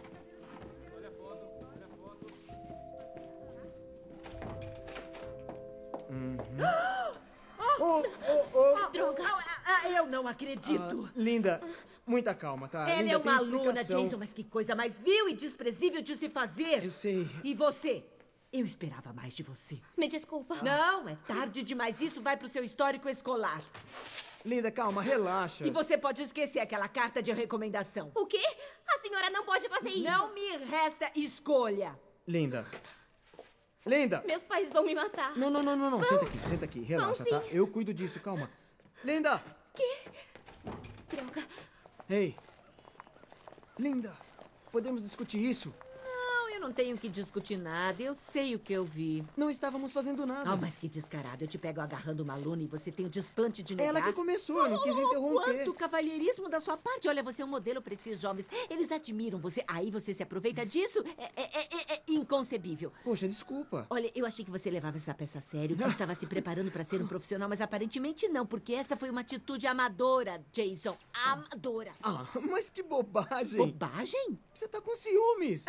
Droga! Eu não acredito! Linda, muita calma, tá? Ela Linda, é uma tem aluna, explicação. Jason, mas que coisa mais vil e desprezível de se fazer! Eu sei. E você? Eu esperava mais de você. Me desculpa. Não, é tarde demais. Isso vai pro seu histórico escolar. Linda, calma, relaxa. E você pode esquecer aquela carta de recomendação. O quê? A senhora não pode fazer isso. Não me resta escolha. Linda. Linda! Meus pais vão me matar. Não. Vão? Senta aqui. Relaxa, Vão, tá? sim. Eu cuido disso, calma. Linda! Que? Droga. Ei! Linda! Podemos discutir isso? Não, eu não tenho que discutir nada. Eu sei o que eu vi. Não estávamos fazendo nada. Ah, mas que descarado. Eu te pego agarrando uma aluna e você tem o desplante de negar. Ela que começou, eu não quis interromper. Quanto cavalheirismo da sua parte. Olha, você é um modelo para esses jovens. Eles admiram você. Aí você se aproveita disso. É inconcebível. Poxa, desculpa. Olha, eu achei que você levava essa peça a sério, que estava se preparando para ser um profissional, mas aparentemente não, porque essa foi uma atitude amadora, Jason. Amadora. Ah, mas que bobagem. Bobagem? Você tá com ciúmes.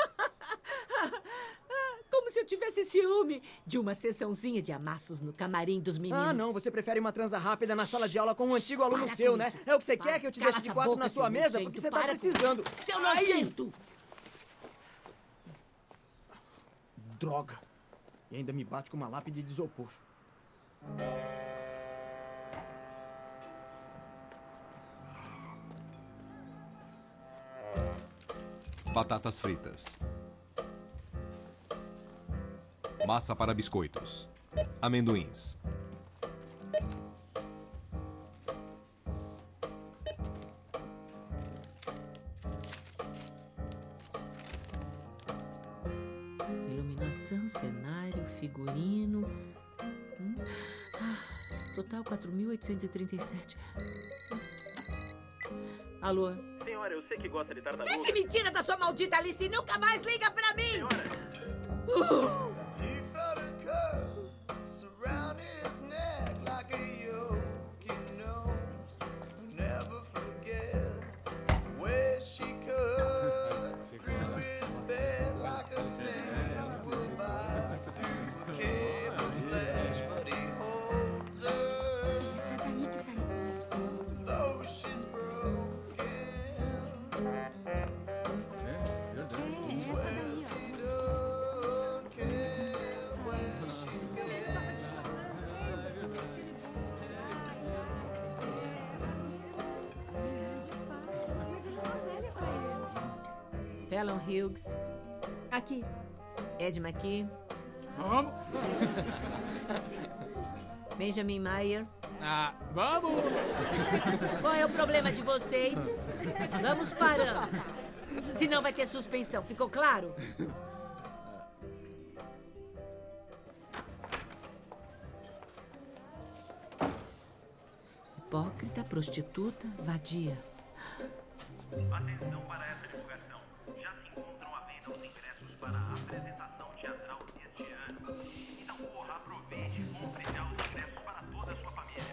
Como se eu tivesse ciúme de uma sessãozinha de amassos no camarim dos meninos. Ah, não. Você prefere uma transa rápida na sala de aula com um antigo aluno Para seu, com né? isso. É o que você Para. quer que eu te Cala deixe de essa quatro boca, na sua seu mesa? nojento. Porque você tá Para com precisando. isso. Seu Ai! nojento! Droga. E ainda me bate com uma lápide de isopor. Batatas fritas. Massa para biscoitos. Amendoins. Iluminação, cenário, figurino. Total 4.837. Alô? Senhora, eu sei que gosta de tartaruga. Esse me tira da sua maldita lista e nunca mais liga pra mim! Senhora! Essa daí que saiu. Essa daí, Mas ele tá velha pra ele. Fallon Hughes. Aqui. Ed McKee. Vamos! Benjamin Meyer. Ah, vamos! Qual é o problema de vocês? Vamos parando. Senão vai ter suspensão, ficou claro? Hipócrita, prostituta, vadia. Atenção para essa divulgação. Já se encontram à venda os ingressos para a apresentação teatral deste ano. Então, corra, aproveite e compre já os ingressos para toda a sua família.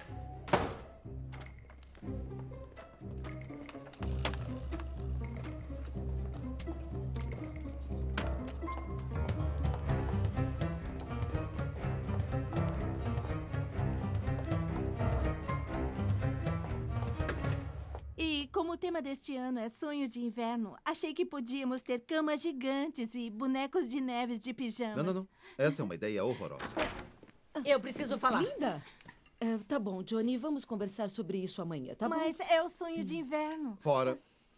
E como o tema deste ano é sonhos de inverno, achei que podíamos ter camas gigantes e bonecos de neves de pijamas. Não. Essa é uma ideia horrorosa. Eu preciso falar. Linda! Tá bom, Johnny, vamos conversar sobre isso amanhã, tá bom? Mas é o sonho de inverno. Fora.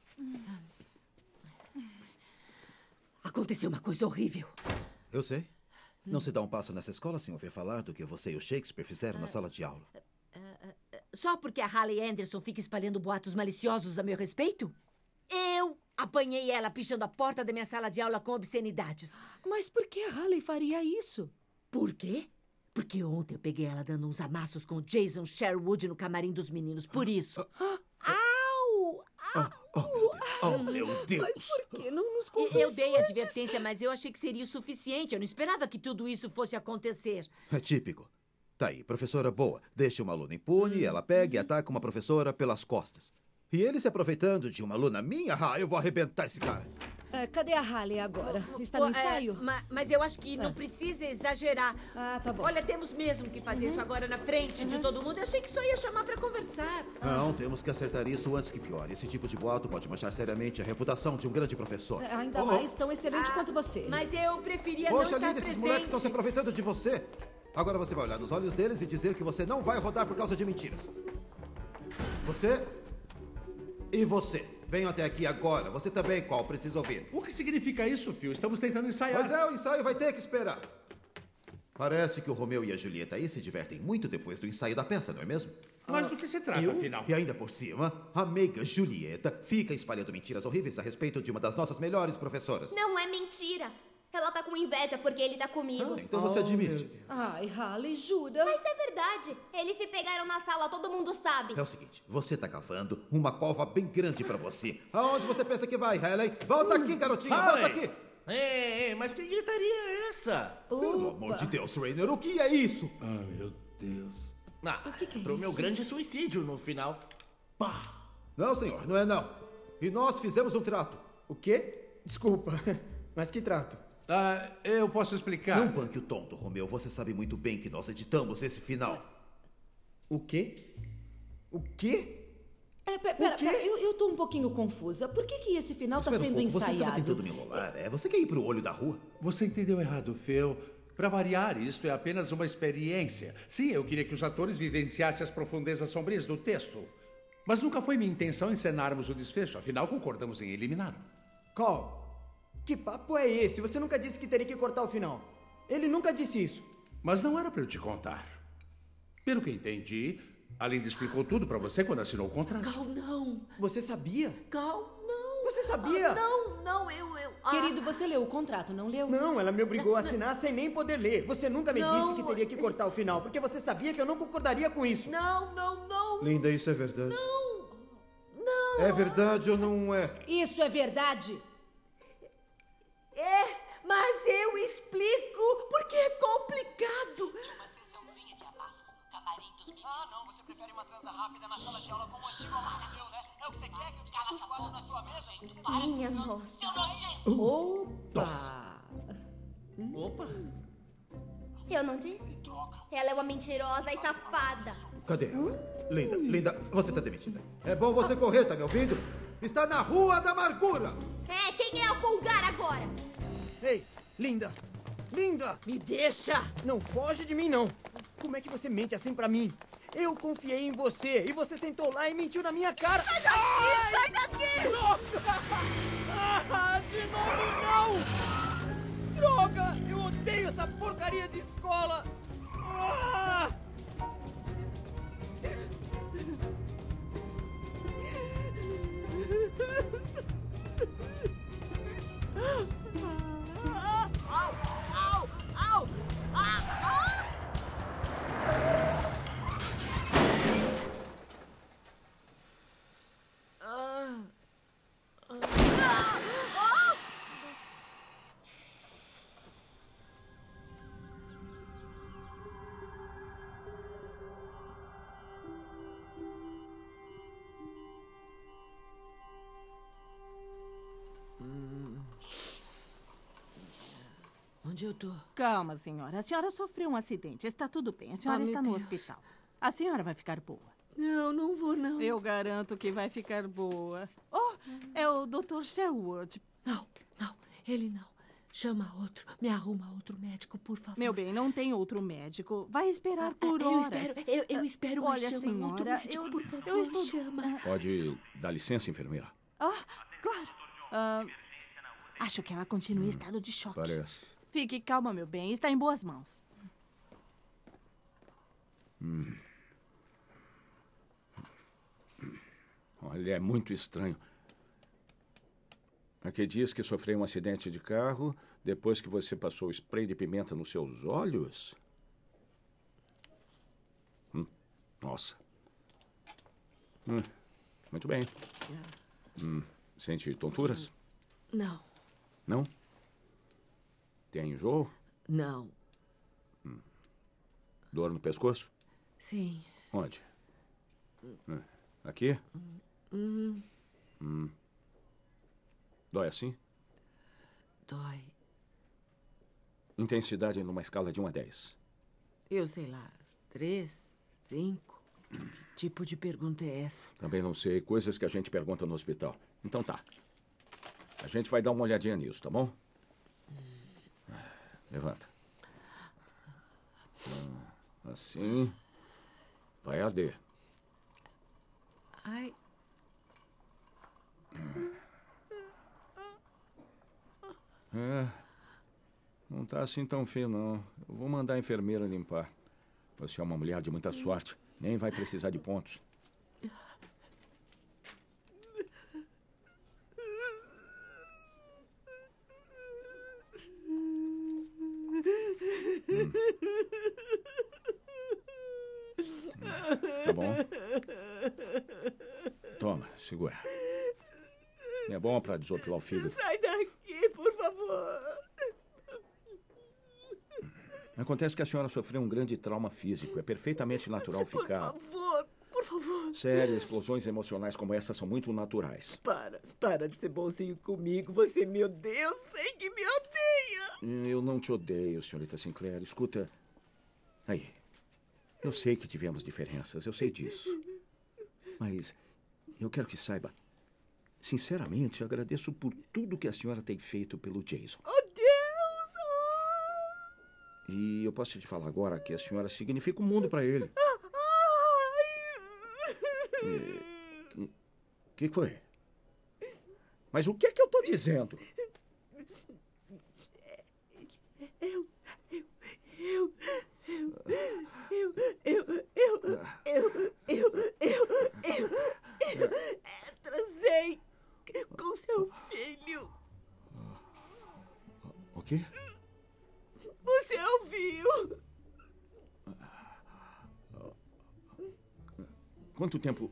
Aconteceu uma coisa horrível. Eu sei. Não se dá um passo nessa escola sem ouvir falar do que você e o Shakespeare fizeram na sala de aula. Só porque a Halle Anderson fica espalhando boatos maliciosos a meu respeito? Eu apanhei ela pichando a porta da minha sala de aula com obscenidades. Mas por que a Halle faria isso? Por quê? Porque ontem eu peguei ela dando uns amassos com o Jason Sherwood no camarim dos meninos. Por isso. Au! Oh, meu Deus! Mas por que não nos contou Eu isso dei a antes? advertência, mas eu achei que seria o suficiente. Eu não esperava que tudo isso fosse acontecer. É típico. Tá aí, professora boa. Deixa uma aluna impune e ela pega e ataca uma professora pelas costas. E ele se aproveitando de uma aluna minha? Ah, eu vou arrebentar esse cara. Cadê a Halle agora? Está no ensaio? Mas eu acho que não precisa exagerar. Ah, tá bom. Olha, temos mesmo que fazer isso agora na frente de todo mundo. Eu achei que só ia chamar pra conversar. Não, temos que acertar isso antes que piore. Esse tipo de boato pode manchar seriamente a reputação de um grande professor. Ainda mais tão excelente quanto você. Mas eu preferia Poxa, não estar Linda, esses presente. moleques estão se aproveitando de você. Agora você vai olhar nos olhos deles e dizer que você não vai rodar por causa de mentiras. Você e você. Venham até aqui agora. Você também, Cole, precisa ouvir. O que significa isso, Phil? Estamos tentando ensaiar. Pois é, o ensaio vai ter que esperar. Parece que o Romeu e a Julieta aí se divertem muito depois do ensaio da peça, não é mesmo? Mas do que se trata, afinal? E ainda por cima, a meiga Julieta fica espalhando mentiras horríveis a respeito de uma das nossas melhores professoras. Não é mentira. Ela tá com inveja porque ele tá comigo. Então você admite. Ai, Haley, jura? Mas é verdade. Eles se pegaram na sala, todo mundo sabe. É o seguinte, você tá cavando uma cova bem grande pra você. Aonde você pensa que vai, Haley? Volta aqui, garotinha, volta aqui. Ei, mas que gritaria é essa? Pelo amor de Deus, Rainer, o que é isso? Ah, meu Deus. Pro meu grande suicídio no final. Pá. Não, senhor, não é não. E nós fizemos um trato. O quê? Desculpa, mas que trato? Eu posso explicar. Não banque o tonto, Romeu. Você sabe muito bem que nós editamos esse final. O quê? O quê? Pera, eu tô um pouquinho confusa. Por que esse final tá Espera sendo um pouco, você estava ensaiado? tentando me enrolar, é? Você quer ir pro olho da rua? Você entendeu errado, Phil. Para variar, isto é apenas uma experiência. Sim, eu queria que os atores vivenciassem as profundezas sombrias do texto. Mas nunca foi minha intenção encenarmos o desfecho. Afinal, concordamos em eliminá-lo. Cole, que papo é esse? Você nunca disse que teria que cortar o final. Ele nunca disse isso. Mas não era para eu te contar. Pelo que entendi, a Linda explicou tudo para você quando assinou o contrato. Cal, não. Você sabia? Cal, não. Você sabia? Não, eu... Querido, você leu o contrato, não leu? Não, ela me obrigou a assinar sem nem poder ler. Você nunca me disse que teria que cortar o final, porque você sabia que eu não concordaria com isso. Não. Linda, isso é verdade? Não. É verdade ou não é? Isso é verdade. Mas eu explico, porque é complicado. Tinha uma sessãozinha de amassos no camarim dos meninos. Ah, não, você prefere uma transa rápida na sala de aula como o antigo aluno seu, né? É o que você quer que eu te cala essa boca na sua mesa? Minha nossa. Opa. Eu não disse? Ela é uma mentirosa e safada. Cadê ela? Linda, você tá demitida. É bom você correr, tá me ouvindo? Está na Rua da Amargura. Quem é o vulgar agora? Ei, Linda! Me deixa! Não foge de mim, não. Como é que você mente assim pra mim? Eu confiei em você e você sentou lá e mentiu na minha cara. Sai daqui! Sai daqui! Droga! De novo não! Droga! Eu odeio essa porcaria de escola! Onde eu tô? Calma, senhora. A senhora sofreu um acidente. Está tudo bem. A senhora meu está no Deus. hospital. A senhora vai ficar boa. Não vou, não. Eu garanto que vai ficar boa. Oh, é o Dr. Sherwood. Não. Ele não. Chama outro. Me arruma outro médico, por favor. Meu bem, não tem outro médico. Vai esperar por eu horas. Eu espero, mas Olha, chama senhora, outro médico, por favor. eu estou... Chama. Pode dar licença, enfermeira? Claro. Acho que ela continua em estado de choque. Parece. Fique calma, meu bem. Está em boas mãos. Olha, é muito estranho. Aqui diz que sofreu um acidente de carro depois que você passou spray de pimenta nos seus olhos. Nossa. Muito bem. Sente tonturas? Não. Não? Tem enjoo? Não. Dor no pescoço? Sim. Onde? Aqui? Dói assim? Dói. Intensidade numa escala de 1 a 10. Eu sei lá. 3, 5. Que tipo de pergunta é essa? Também não sei. Coisas que a gente pergunta no hospital. Então tá. A gente vai dar uma olhadinha nisso, tá bom? Levanta. Assim. Vai arder. Ai. É. Não tá assim tão feio, não. Eu vou mandar a enfermeira limpar. Você é uma mulher de muita sorte. Nem vai precisar de pontos. Tá bom? Toma, segura. É bom pra desopilar o fígado. Sai daqui, por favor. Acontece que a senhora sofreu um grande trauma físico. É perfeitamente natural ficar... Por favor. Sério, explosões emocionais como essa são muito naturais. Para de ser bonzinho comigo. Você me odeia, eu sei que me odeia. Eu não te odeio, senhorita Sinclair. Escuta... Aí. Eu sei que tivemos diferenças, eu sei disso. Mas eu quero que saiba... Sinceramente, eu agradeço por tudo que a senhora tem feito pelo Jason. Oh, Deus! E eu posso te falar agora que a senhora significa o mundo para ele. O que foi? Mas o que é que eu tô dizendo? Transei com seu filho. O quê? Você ouviu? Quanto tempo...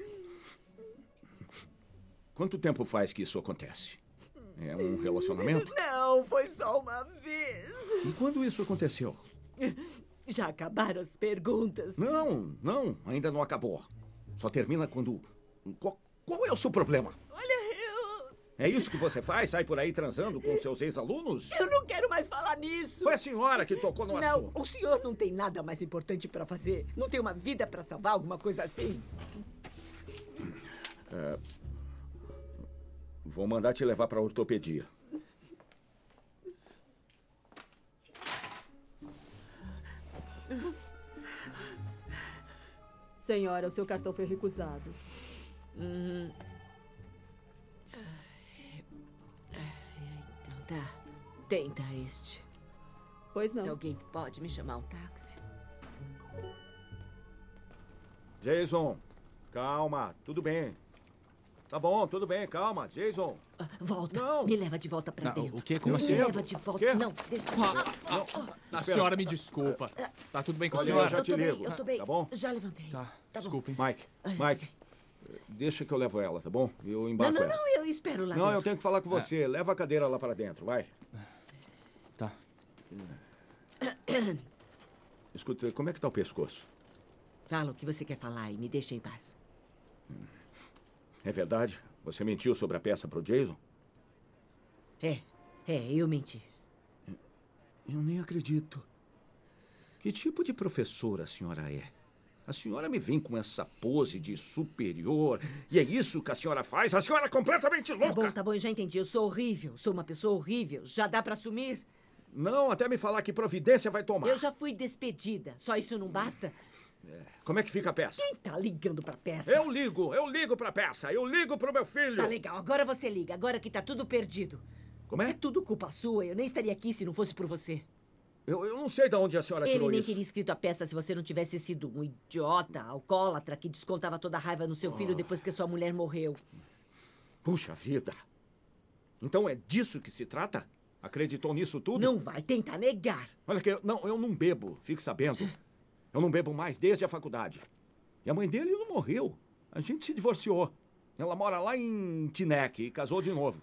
Quanto tempo faz que isso acontece? É um relacionamento? Não, foi só uma vez. E quando isso aconteceu? Já acabaram as perguntas? Não, ainda não acabou. Só termina quando... Qual é o seu problema? Olha, eu... É isso que você faz? Sai por aí transando com seus ex-alunos? Eu não quero mais falar nisso. Foi a senhora que tocou no assunto. Não, o senhor não tem nada mais importante para fazer? Não tem uma vida para salvar, alguma coisa assim? Vou mandar te levar para a ortopedia. Senhora, o seu cartão foi recusado. Então tá. Tenta este. Pois não. Alguém pode me chamar um táxi? Jason, calma, tudo bem. Tá bom, tudo bem, calma, Jason. Volta. Não. Me leva de volta pra Não, dentro. o quê? Como Me assim? leva de volta. Quê? Não, deixa A senhora me desculpa. Tá tudo bem com a Olha, senhora? eu já te ligo. Eu tô bem. Tá bom? Já levantei. Tá, Tá desculpem. Mike, deixa que eu levo ela, tá bom? Eu embarco Não, ela. eu espero lá Não, dentro. eu tenho que falar com você. Leva a cadeira lá para dentro, vai. Tá. Escuta, como é que tá o pescoço? Fala o que você quer falar e me deixa em paz. É verdade? Você mentiu sobre a peça pro Jason? Eu menti. Eu nem acredito. Que tipo de professora a senhora é? A senhora me vem com essa pose de superior. E é isso que a senhora faz? A senhora é completamente louca! Tá bom, eu já entendi. Eu sou horrível. Sou uma pessoa horrível. Já dá pra assumir? Não, até me falar que providência vai tomar. Eu já fui despedida. Só isso não basta? Como é que fica a peça? Quem tá ligando pra peça? Eu ligo pra peça. Eu ligo pro meu filho. Tá legal, agora você liga. Agora que tá tudo perdido. Como é? É tudo culpa sua. Eu nem estaria aqui se não fosse por você. Eu não sei de onde a senhora Ele tirou nem isso. teria escrito a peça se você não tivesse sido um idiota, alcoólatra, que descontava toda a raiva no seu filho depois que sua mulher morreu. Puxa vida. Então é disso que se trata? Acreditou nisso tudo? Não vai tentar negar. Olha que eu não bebo, fique sabendo. Eu não bebo mais desde a faculdade. E a mãe dele não morreu. A gente se divorciou. Ela mora lá em Teaneck e casou de novo.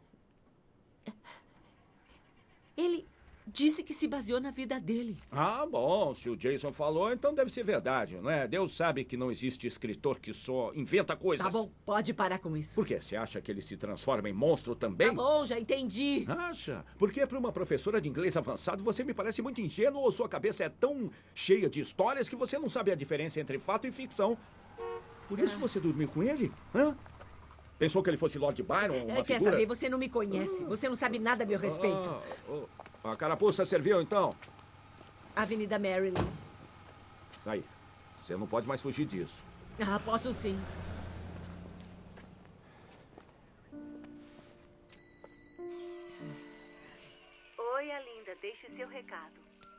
Ele disse que se baseou na vida dele. Ah, bom. Se o Jason falou, então deve ser verdade, não é? Deus sabe que não existe escritor que só inventa coisas. Tá bom, pode parar com isso. Por quê? Você acha que ele se transforma em monstro também? Tá bom, já entendi. Acha? Porque para uma professora de inglês avançado, você me parece muito ingênuo ou sua cabeça é tão cheia de histórias que você não sabe a diferença entre fato e ficção. Por isso você dormiu com ele? Hã? Pensou que ele fosse Lord Byron, uma Quer figura... saber? Você não me conhece. Você não sabe nada a meu respeito. A carapuça serviu, então? Avenida Maryland. Aí, você não pode mais fugir disso. Ah, posso sim. a Linda. Deixe seu recado.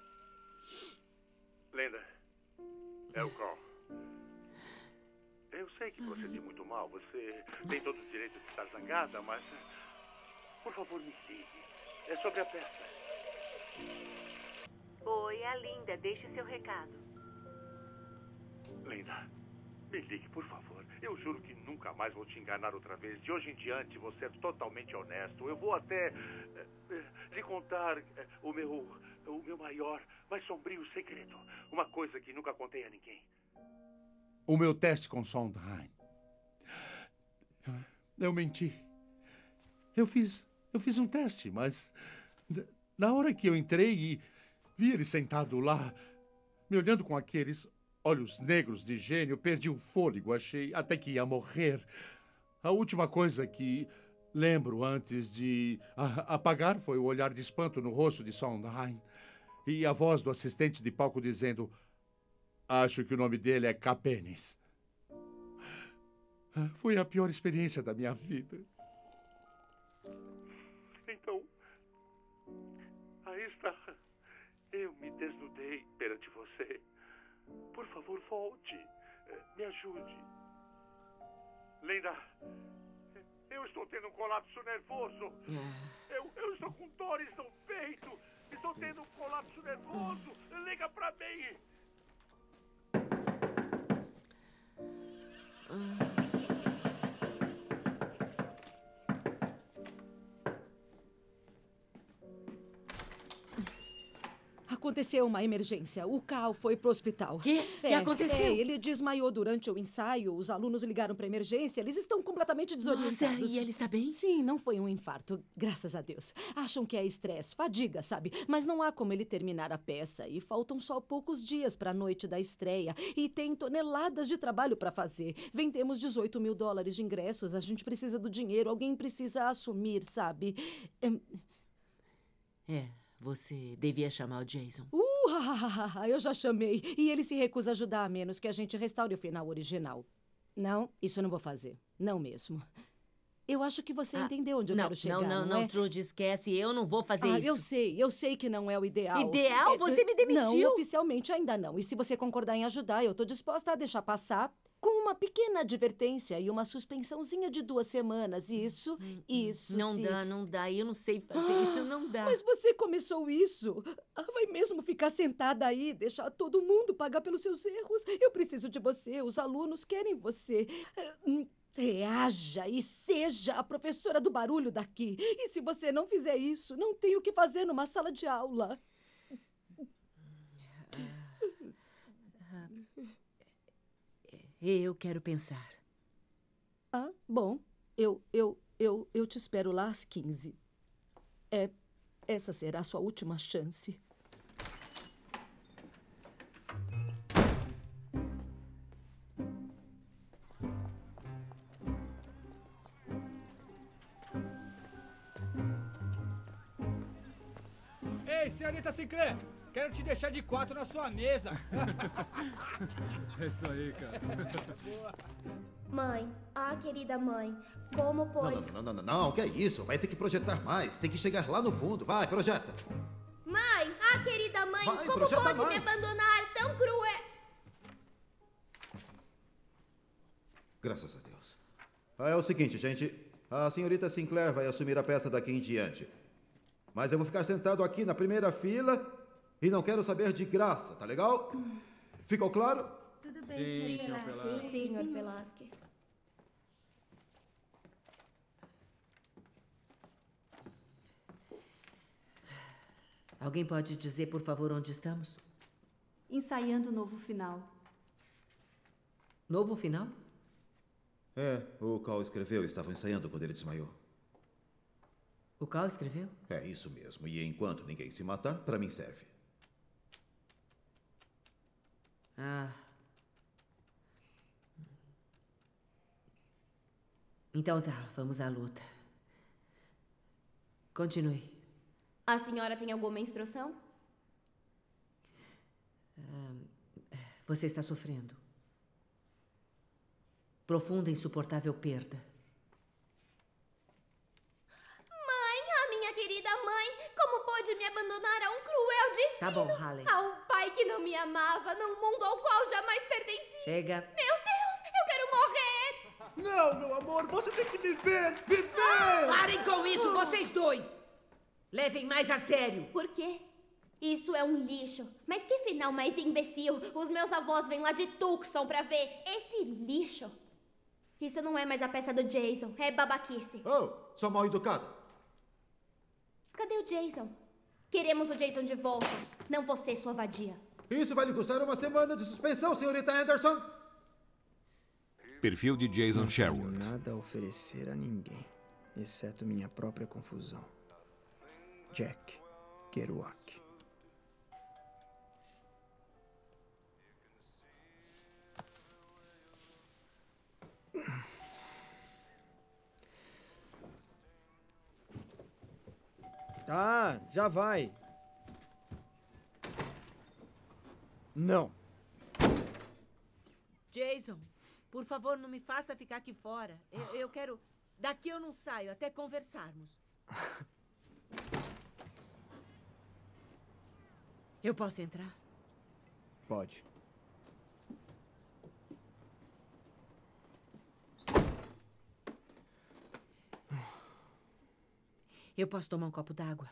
Linda, é o Carl. Eu sei que procedi muito mal. Você tem todo o direito de estar zangada, mas... Por favor, me ligue. É sobre a peça. Oi, a Linda. Deixe seu recado. Linda, me ligue, por favor. Eu juro que nunca mais vou te enganar outra vez. De hoje em diante, vou ser totalmente honesto. Eu vou até lhe contar o meu maior, mais sombrio segredo. Uma coisa que nunca contei a ninguém. O meu teste com Sondheim. Eu menti. Eu fiz um teste, mas na hora que eu entrei e vi ele sentado lá, me olhando com aqueles olhos negros de gênio, perdi o fôlego, achei até que ia morrer. A última coisa que lembro antes de apagar foi o olhar de espanto no rosto de Sondheim e a voz do assistente de palco dizendo: acho que o nome dele é Capenes. Foi a pior experiência da minha vida. Então, aí está. Eu me desnudei perante você. Por favor, volte. Me ajude. Linda, eu estou tendo um colapso nervoso. Eu estou com dores no peito. Estou tendo um colapso nervoso. Liga pra mim. Aconteceu uma emergência. O Carl foi pro hospital. Quê? O que aconteceu? Ele desmaiou durante o ensaio. Os alunos ligaram pra emergência. Eles estão completamente desorientados. Nossa, e ele está bem? Sim, não foi um infarto. Graças a Deus. Acham que é estresse, fadiga, sabe? Mas não há como ele terminar a peça. E faltam só poucos dias pra noite da estreia. E tem toneladas de trabalho pra fazer. Vendemos $18 mil de ingressos. A gente precisa do dinheiro. Alguém precisa assumir, sabe? Você devia chamar o Jason. Eu já chamei. E ele se recusa a ajudar, a menos que a gente restaure o final original. Não, isso eu não vou fazer. Não mesmo. Eu acho que você entendeu onde eu quero chegar, não é? Trude, esquece. Eu não vou fazer isso. Eu sei que não é o ideal. Ideal? Você me demitiu? Não, oficialmente ainda não. E se você concordar em ajudar, eu tô disposta a deixar passar com uma pequena advertência e uma suspensãozinha de 2 semanas. Isso. Não dá. Eu não sei fazer isso, não dá. Mas você começou isso. Vai mesmo ficar sentada aí, deixar todo mundo pagar pelos seus erros? Eu preciso de você. Os alunos querem você. Reaja e seja a professora do barulho daqui. E se você não fizer isso, não tem o que fazer numa sala de aula. Eu quero pensar. Bom. Eu te espero lá às 15. Essa será a sua última chance. Ei, senhorita Sinclair! Quero te deixar de 4 na sua mesa. É isso aí, cara. Mãe, querida mãe, como pode... Não, que é isso? Vai ter que projetar mais. Tem que chegar lá no fundo. Vai, projeta. Mãe, querida mãe, Vai, como projeta pode me mais. abandonar tão cruel? Graças a Deus. É o seguinte, gente. A senhorita Sinclair vai assumir a peça daqui em diante. Mas eu vou ficar sentado aqui na primeira fila e não quero saber de graça, tá legal? Ficou claro? Tudo bem, senhor Pelasque. Sim, senhor Pelasque. Alguém pode dizer, por favor, onde estamos? Ensaiando o novo final. Novo final? O Carl escreveu, estavam ensaiando quando ele desmaiou. O Carl escreveu? É isso mesmo. E enquanto ninguém se matar, pra mim serve. Então tá, vamos à luta. Continue. A senhora tem alguma instrução? Você está sofrendo. Profunda e insuportável perda. Mãe, a minha querida mãe! mãe? Como pôde me abandonar a um cruel destino? Tá bom, Haley. A um pai que não me amava, num mundo ao qual jamais pertenci. Chega. Meu Deus, eu quero morrer! Não, meu amor, você tem que viver! Viver! Parem com isso, vocês dois! Levem mais a sério. Por quê? Isso é um lixo. Mas que final mais imbecil. Os meus avós vêm lá de Tucson pra ver esse lixo. Isso não é mais a peça do Jason, é babaquice. Oh, sua mal educada. Cadê o Jason? Queremos o Jason de volta, não você, sua vadia. Isso vai lhe custar uma semana de suspensão, senhorita Anderson. Perfil de Jason Não Sherwood. tenho nada a oferecer a ninguém, exceto minha própria confusão. Jack Kerouac. Ah, já vai. Não. Jason, por favor, não me faça ficar aqui fora. Eu quero... Daqui eu não saio até conversarmos. Eu posso entrar? Pode. Eu posso tomar um copo d'água?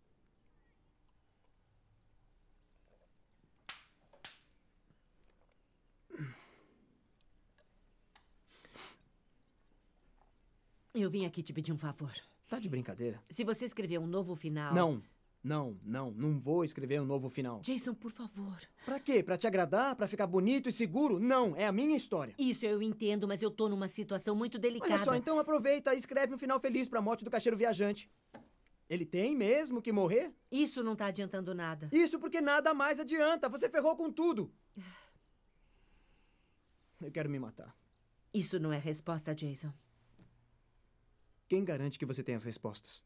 Eu vim aqui te pedir um favor. Tá de brincadeira? Se você escrever um novo final... Não vou escrever um novo final. Jason, por favor. Pra quê? Pra te agradar? Pra ficar bonito e seguro? Não, é a minha história. Isso eu entendo, mas eu tô numa situação muito delicada. Olha só, então aproveita e escreve um final feliz pra morte do caixeiro viajante. Ele tem mesmo que morrer? Isso não tá adiantando nada. Isso porque nada mais adianta. Você ferrou com tudo. Eu quero me matar. Isso não é resposta, Jason. Quem garante que você tem as respostas?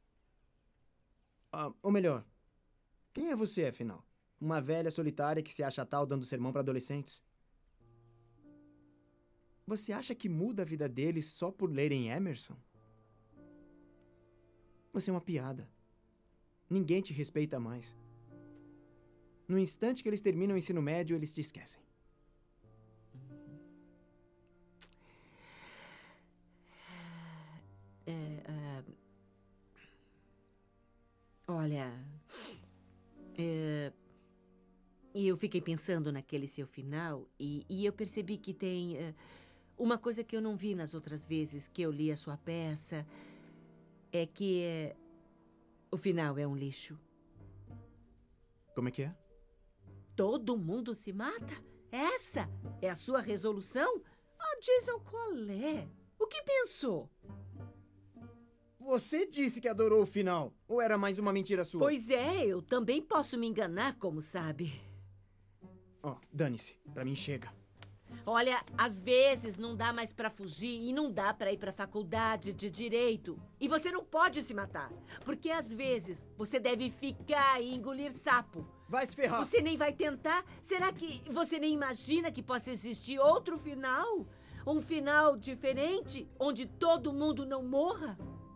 Ou melhor, quem é você, afinal? Uma velha solitária que se acha tal dando sermão para adolescentes? Você acha que muda a vida deles só por lerem Emerson? Você é uma piada. Ninguém te respeita mais. No instante que eles terminam o ensino médio, eles te esquecem. Olha, eu fiquei pensando naquele seu final e eu percebi que tem uma coisa que eu não vi nas outras vezes que eu li a sua peça, é que o final é um lixo. Como é que é? Todo mundo se mata? Essa é a sua resolução? Jason, qual é? O que pensou? Você disse que adorou o final. Ou era mais uma mentira sua? Pois é, eu também posso me enganar, como sabe. Dane-se. Pra mim chega. Olha, às vezes não dá mais pra fugir e não dá pra ir pra faculdade de direito. E você não pode se matar. Porque às vezes você deve ficar e engolir sapo. Vai se ferrar. Você nem vai tentar? Será que você nem imagina que possa existir outro final? Um final diferente, onde todo mundo não morra?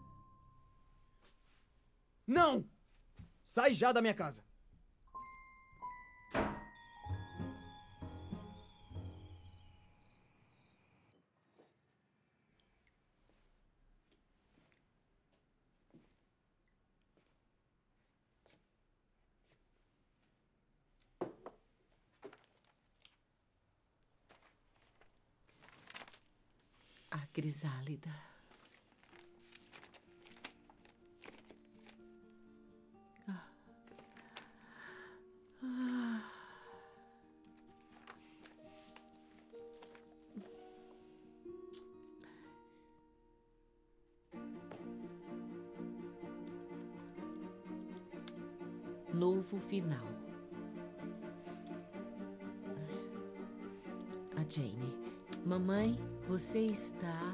Não! Sai já da minha casa. A Crisálida. Novo final. A Jane. Mamãe, você está...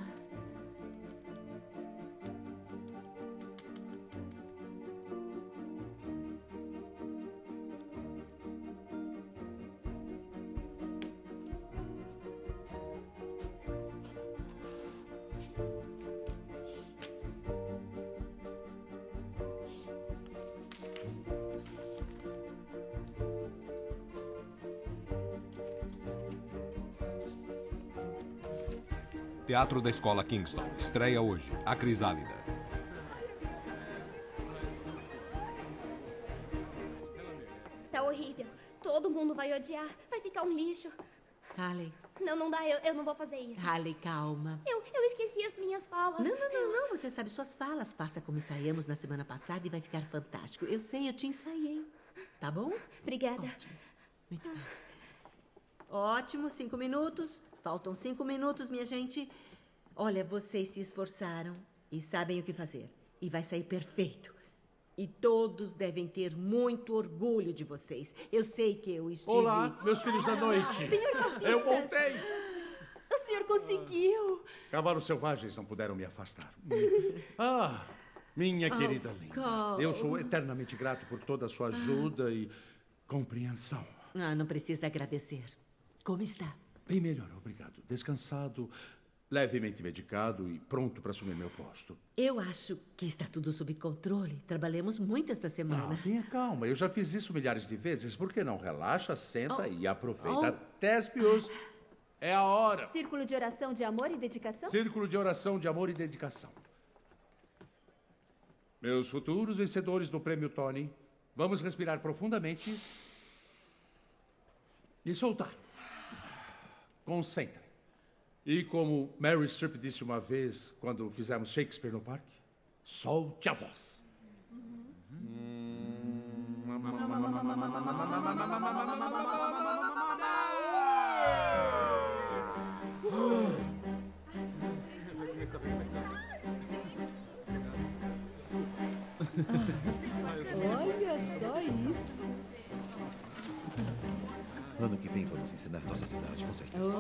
Teatro da Escola Kingston. Estreia hoje. A Crisálida. Tá horrível. Todo mundo vai odiar. Vai ficar um lixo. Haley. Não dá. Eu não vou fazer isso. Haley, calma. Eu esqueci as minhas falas. Não. Você sabe suas falas. Faça como ensaiamos na semana passada e vai ficar fantástico. Eu sei, eu te ensaiei. Tá bom? Obrigada. Ótimo. Muito bem. Ótimo, 5 minutos. Faltam 5 minutos, minha gente. Olha, vocês se esforçaram e sabem o que fazer. E vai sair perfeito. E todos devem ter muito orgulho de vocês. Eu sei que eu estive... Olá, meus filhos da noite. Senhor Cortinas. Eu voltei. O senhor conseguiu. Cavalos selvagens não puderam me afastar. Minha querida linda. calma. Eu sou eternamente grato por toda a sua ajuda e compreensão. Não precisa agradecer. Como está? Bem melhor, obrigado. Descansado, levemente medicado e pronto para assumir meu posto. Eu acho que está tudo sob controle. Trabalhamos muito esta semana. Tenha calma, eu já fiz isso milhares de vezes. Por que não? Relaxa, senta e aproveita. Téspios, é a hora. Círculo de oração de amor e dedicação? Círculo de oração de amor e dedicação. Meus futuros vencedores do Prêmio Tony, vamos respirar profundamente e soltar. Concentrem. E como Mary Streep disse uma vez, quando fizemos Shakespeare no parque, solte a voz. Olha só isso. Ano que vem vamos ensinar nossa cidade, com certeza.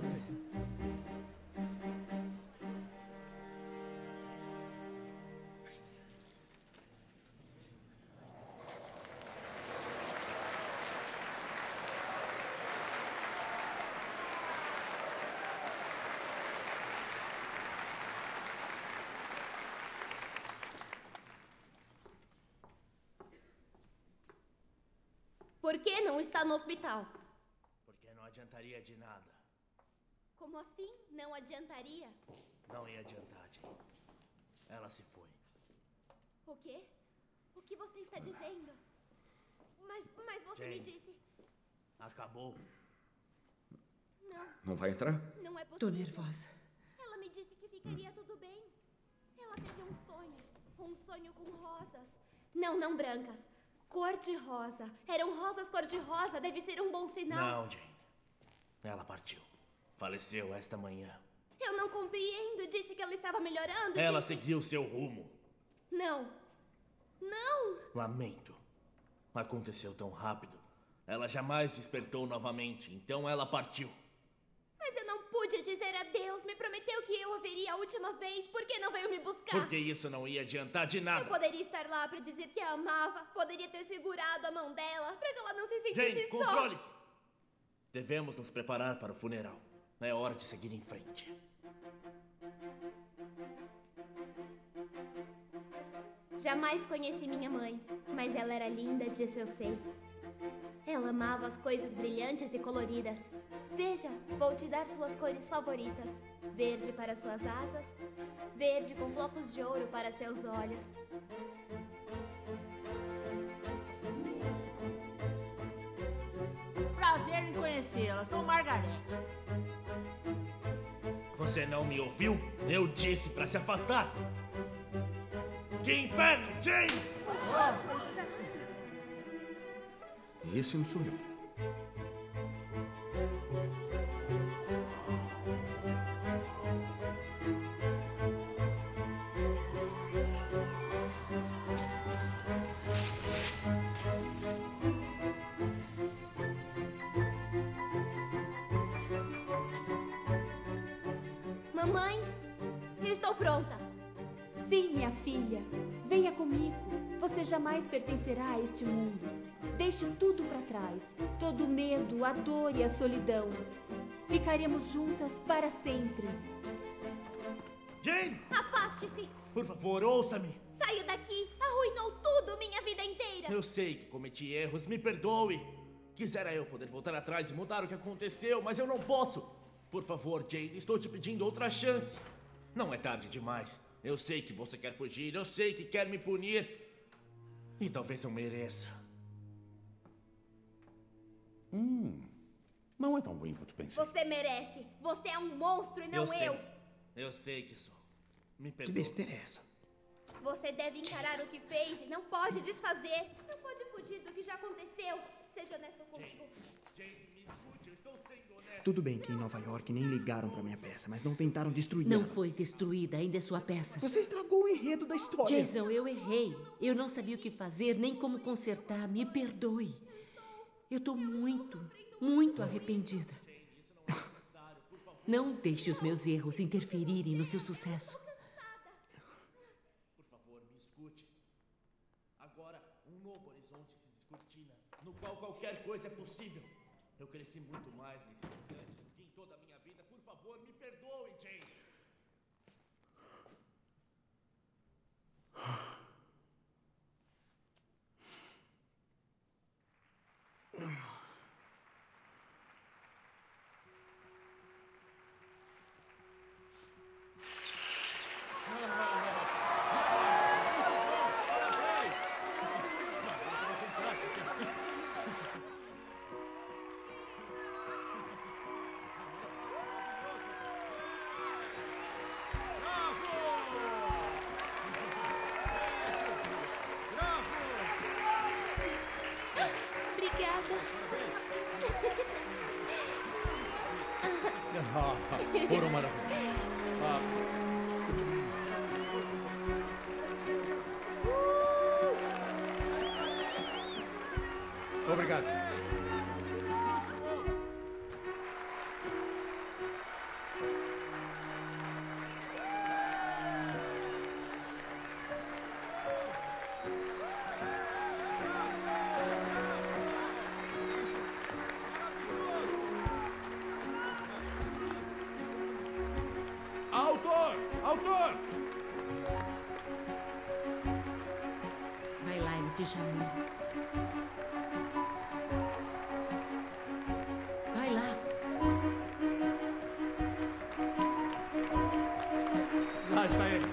Por que não está no hospital? Porque não adiantaria de nada. Como assim? Não adiantaria? Não ia adiantar, Jane. Ela se foi. O quê? O que você está dizendo? Mas você Jane. me disse... Acabou. Não. Não vai entrar? Não é possível. Tô nervosa. Ela me disse que ficaria tudo bem. Ela teve um sonho. Um sonho com rosas. Não brancas. Cor-de-rosa. Eram rosas cor-de-rosa. Deve ser um bom sinal. Não, Jane. Ela partiu. Faleceu esta manhã. Eu não compreendo. Disse que ela estava melhorando. Ela disse... seguiu seu rumo. Não. Lamento. Aconteceu tão rápido. Ela jamais despertou novamente. Então ela partiu. Mas eu não pude dizer adeus. Me prometeu que eu a veria a última vez. Por que não veio me buscar? Porque isso não ia adiantar de nada. Eu poderia estar lá pra dizer que a amava. Poderia ter segurado a mão dela pra que ela não se sentisse Jane, só. controle-se! Devemos nos preparar para o funeral. É hora de seguir em frente. Jamais conheci minha mãe, mas ela era linda, disso eu sei. Ela amava as coisas brilhantes e coloridas. Veja, vou te dar suas cores favoritas. Verde para suas asas, verde com flocos de ouro para seus olhos. Prazer em conhecê-la. Sou Margarete. Você não me ouviu? Eu disse para se afastar. Que inferno, Jane! Esse é um sonho. Mamãe, eu estou pronta. Sim, minha filha. Venha comigo. Você jamais pertencerá a este mundo. Deixe tudo para trás. Todo o medo, a dor e a solidão. Ficaremos juntas para sempre. Jane! Afaste-se! Por favor, ouça-me. Saia daqui! Arruinou tudo minha vida inteira! Eu sei que cometi erros, me perdoe. Quisera eu poder voltar atrás e mudar o que aconteceu, mas eu não posso. Por favor, Jane, estou te pedindo outra chance. Não é tarde demais. Eu sei que você quer fugir, eu sei que quer me punir. E talvez eu mereça. Não é tão ruim quanto pensei. Você merece. Você é um monstro e não eu. Eu sei que sou. Me Que perdoe. besteira é essa? Você deve encarar o que fez e não pode desfazer. Não pode fugir do que já aconteceu. Seja honesto comigo. Jane, me escute, eu estou sendo honesto. Tudo bem que em Nova York nem ligaram pra minha peça, mas não tentaram destruí-la. Não foi destruída, ainda é sua peça. Você estragou o enredo da história. Jason, eu errei. Eu não sabia o que fazer, nem como consertar. Me perdoe. Eu tô muito arrependida. Não deixe os meus erros interferirem no seu sucesso. Por favor, me escute. Agora, um novo horizonte se descortina, no qual qualquer coisa é possível. Eu cresci muito mais nesses instantes do que em toda a minha vida. Por favor, me perdoe, Jane. Foram maravilhosos. Obrigado. Autor! Vai lá, ele te chamou. Vai lá. Lá está ele.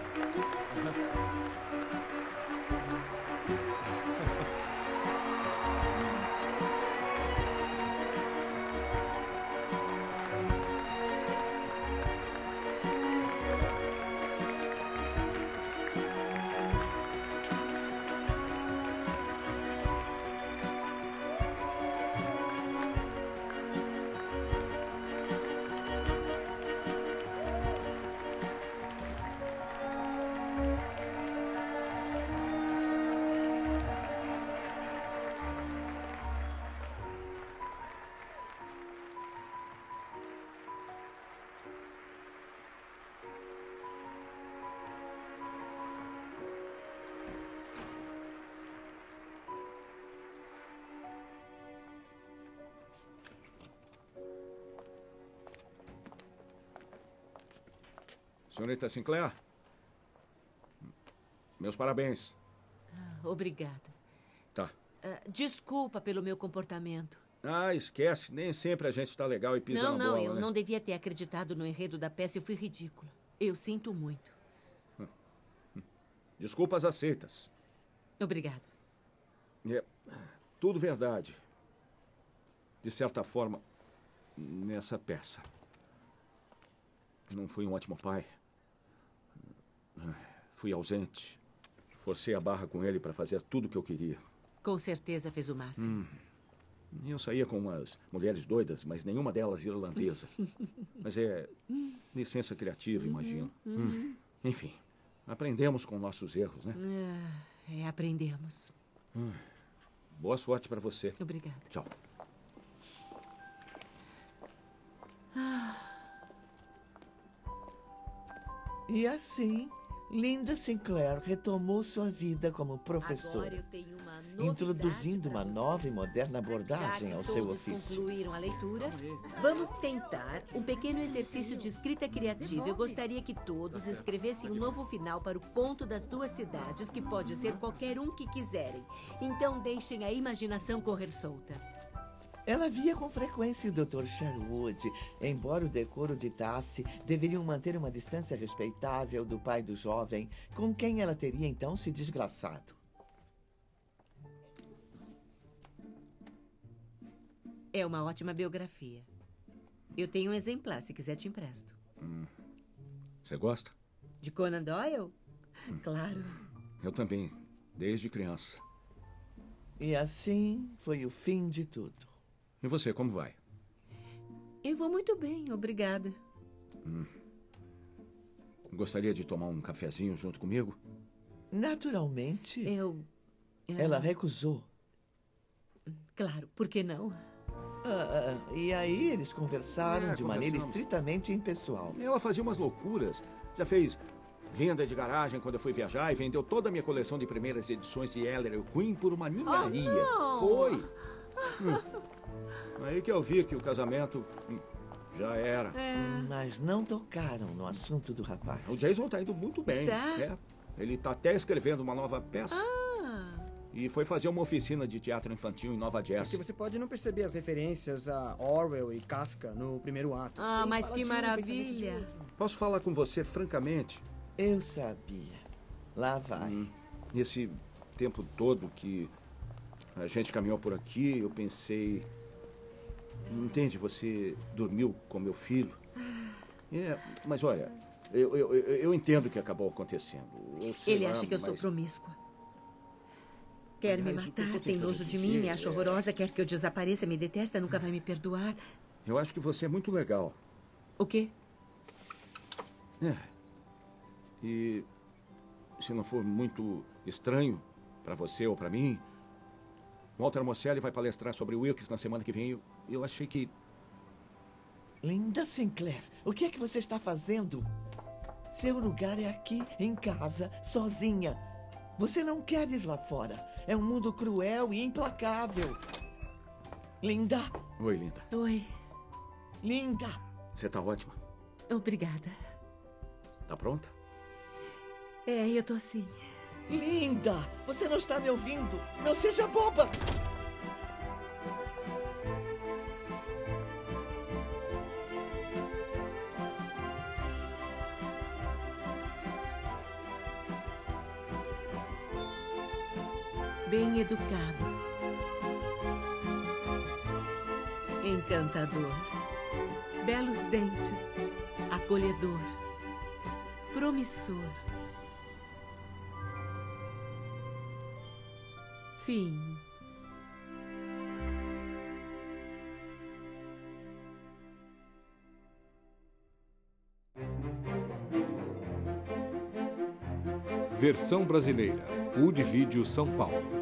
Senhorita Sinclair, meus parabéns. Obrigada. Tá. Desculpa pelo meu comportamento. Ah, esquece. Nem sempre a gente tá legal e pisa na bola, Não, eu né? não devia ter acreditado no enredo da peça. Eu fui ridícula. Eu sinto muito. Desculpas aceitas. Obrigada. É tudo verdade. De certa forma, nessa peça. Não fui um ótimo pai. Fui ausente. Forcei a barra com ele para fazer tudo o que eu queria. Com certeza fez o máximo. Eu saía com umas mulheres doidas, mas nenhuma delas irlandesa. Mas é licença criativa, imagino. Enfim, aprendemos com nossos erros, né? Aprendemos. Boa sorte para você. Obrigada. Tchau. E assim, Linda Sinclair retomou sua vida como professora, Agora eu tenho uma introduzindo uma nova e moderna abordagem ao seu todos ofício. concluíram a leitura, vamos tentar um pequeno exercício de escrita criativa. Eu gostaria que todos escrevessem um novo final para o conto das duas cidades, que pode ser qualquer um que quiserem. Então deixem a imaginação correr solta. Ela via com frequência o Dr. Sherwood. Embora o decoro ditasse, deveriam manter uma distância respeitável do pai do jovem, com quem ela teria então se desgraçado. É uma ótima biografia. Eu tenho um exemplar, se quiser te empresto. Você gosta? De Conan Doyle? Claro. Eu também, desde criança. E assim foi o fim de tudo. E você, como vai? Eu vou muito bem, obrigada. Gostaria de tomar um cafezinho junto comigo? Naturalmente. É. Ela recusou. Claro, por que não? E aí eles conversaram de maneira conversamos. estritamente impessoal. Ela fazia umas loucuras. Já fez venda de garagem quando eu fui viajar e vendeu toda a minha coleção de primeiras edições de Ellery Queen por uma ninharia. não! Foi. Aí que eu vi que o casamento já era. Mas não tocaram no assunto do rapaz. O Jason tá indo muito bem. Está? É. Ele tá até escrevendo uma nova peça. E foi fazer uma oficina de teatro infantil em Nova Porque Jersey. você pode não perceber as referências a Orwell e Kafka no primeiro ato. Ah, Tem mas falas que de um, pensamentos de maravilha. outro. Posso falar com você francamente? Eu sabia. Lá vai. Nesse tempo todo que a gente caminhou por aqui, eu pensei... Entende? Você dormiu com meu filho. Mas olha, eu entendo o que acabou acontecendo. Eu sei Ele lá, acha que eu sou mas- promíscua. Quer me Aliás, o que eu matar, tô tem tentando nojo de dizer mim, me acha é- horrorosa, quer que eu desapareça, me detesta, nunca vai me perdoar. Eu acho que você é muito legal. O quê? E se não for muito estranho para você ou para mim, Walter Mocelli vai palestrar sobre Wilkes na semana que vem. Eu achei que... Linda Sinclair, o que é que você está fazendo? Seu lugar é aqui, em casa, sozinha. Você não quer ir lá fora. É um mundo cruel e implacável. Linda! Oi, linda. Oi. Linda! Você tá ótima. Obrigada. Tá pronta? Eu tô sim. Linda! Você não está me ouvindo? Não seja boba! Bem educado. Encantador. Belos dentes. Acolhedor. Promissor. Fim. Versão brasileira. Wood Vídeo São Paulo.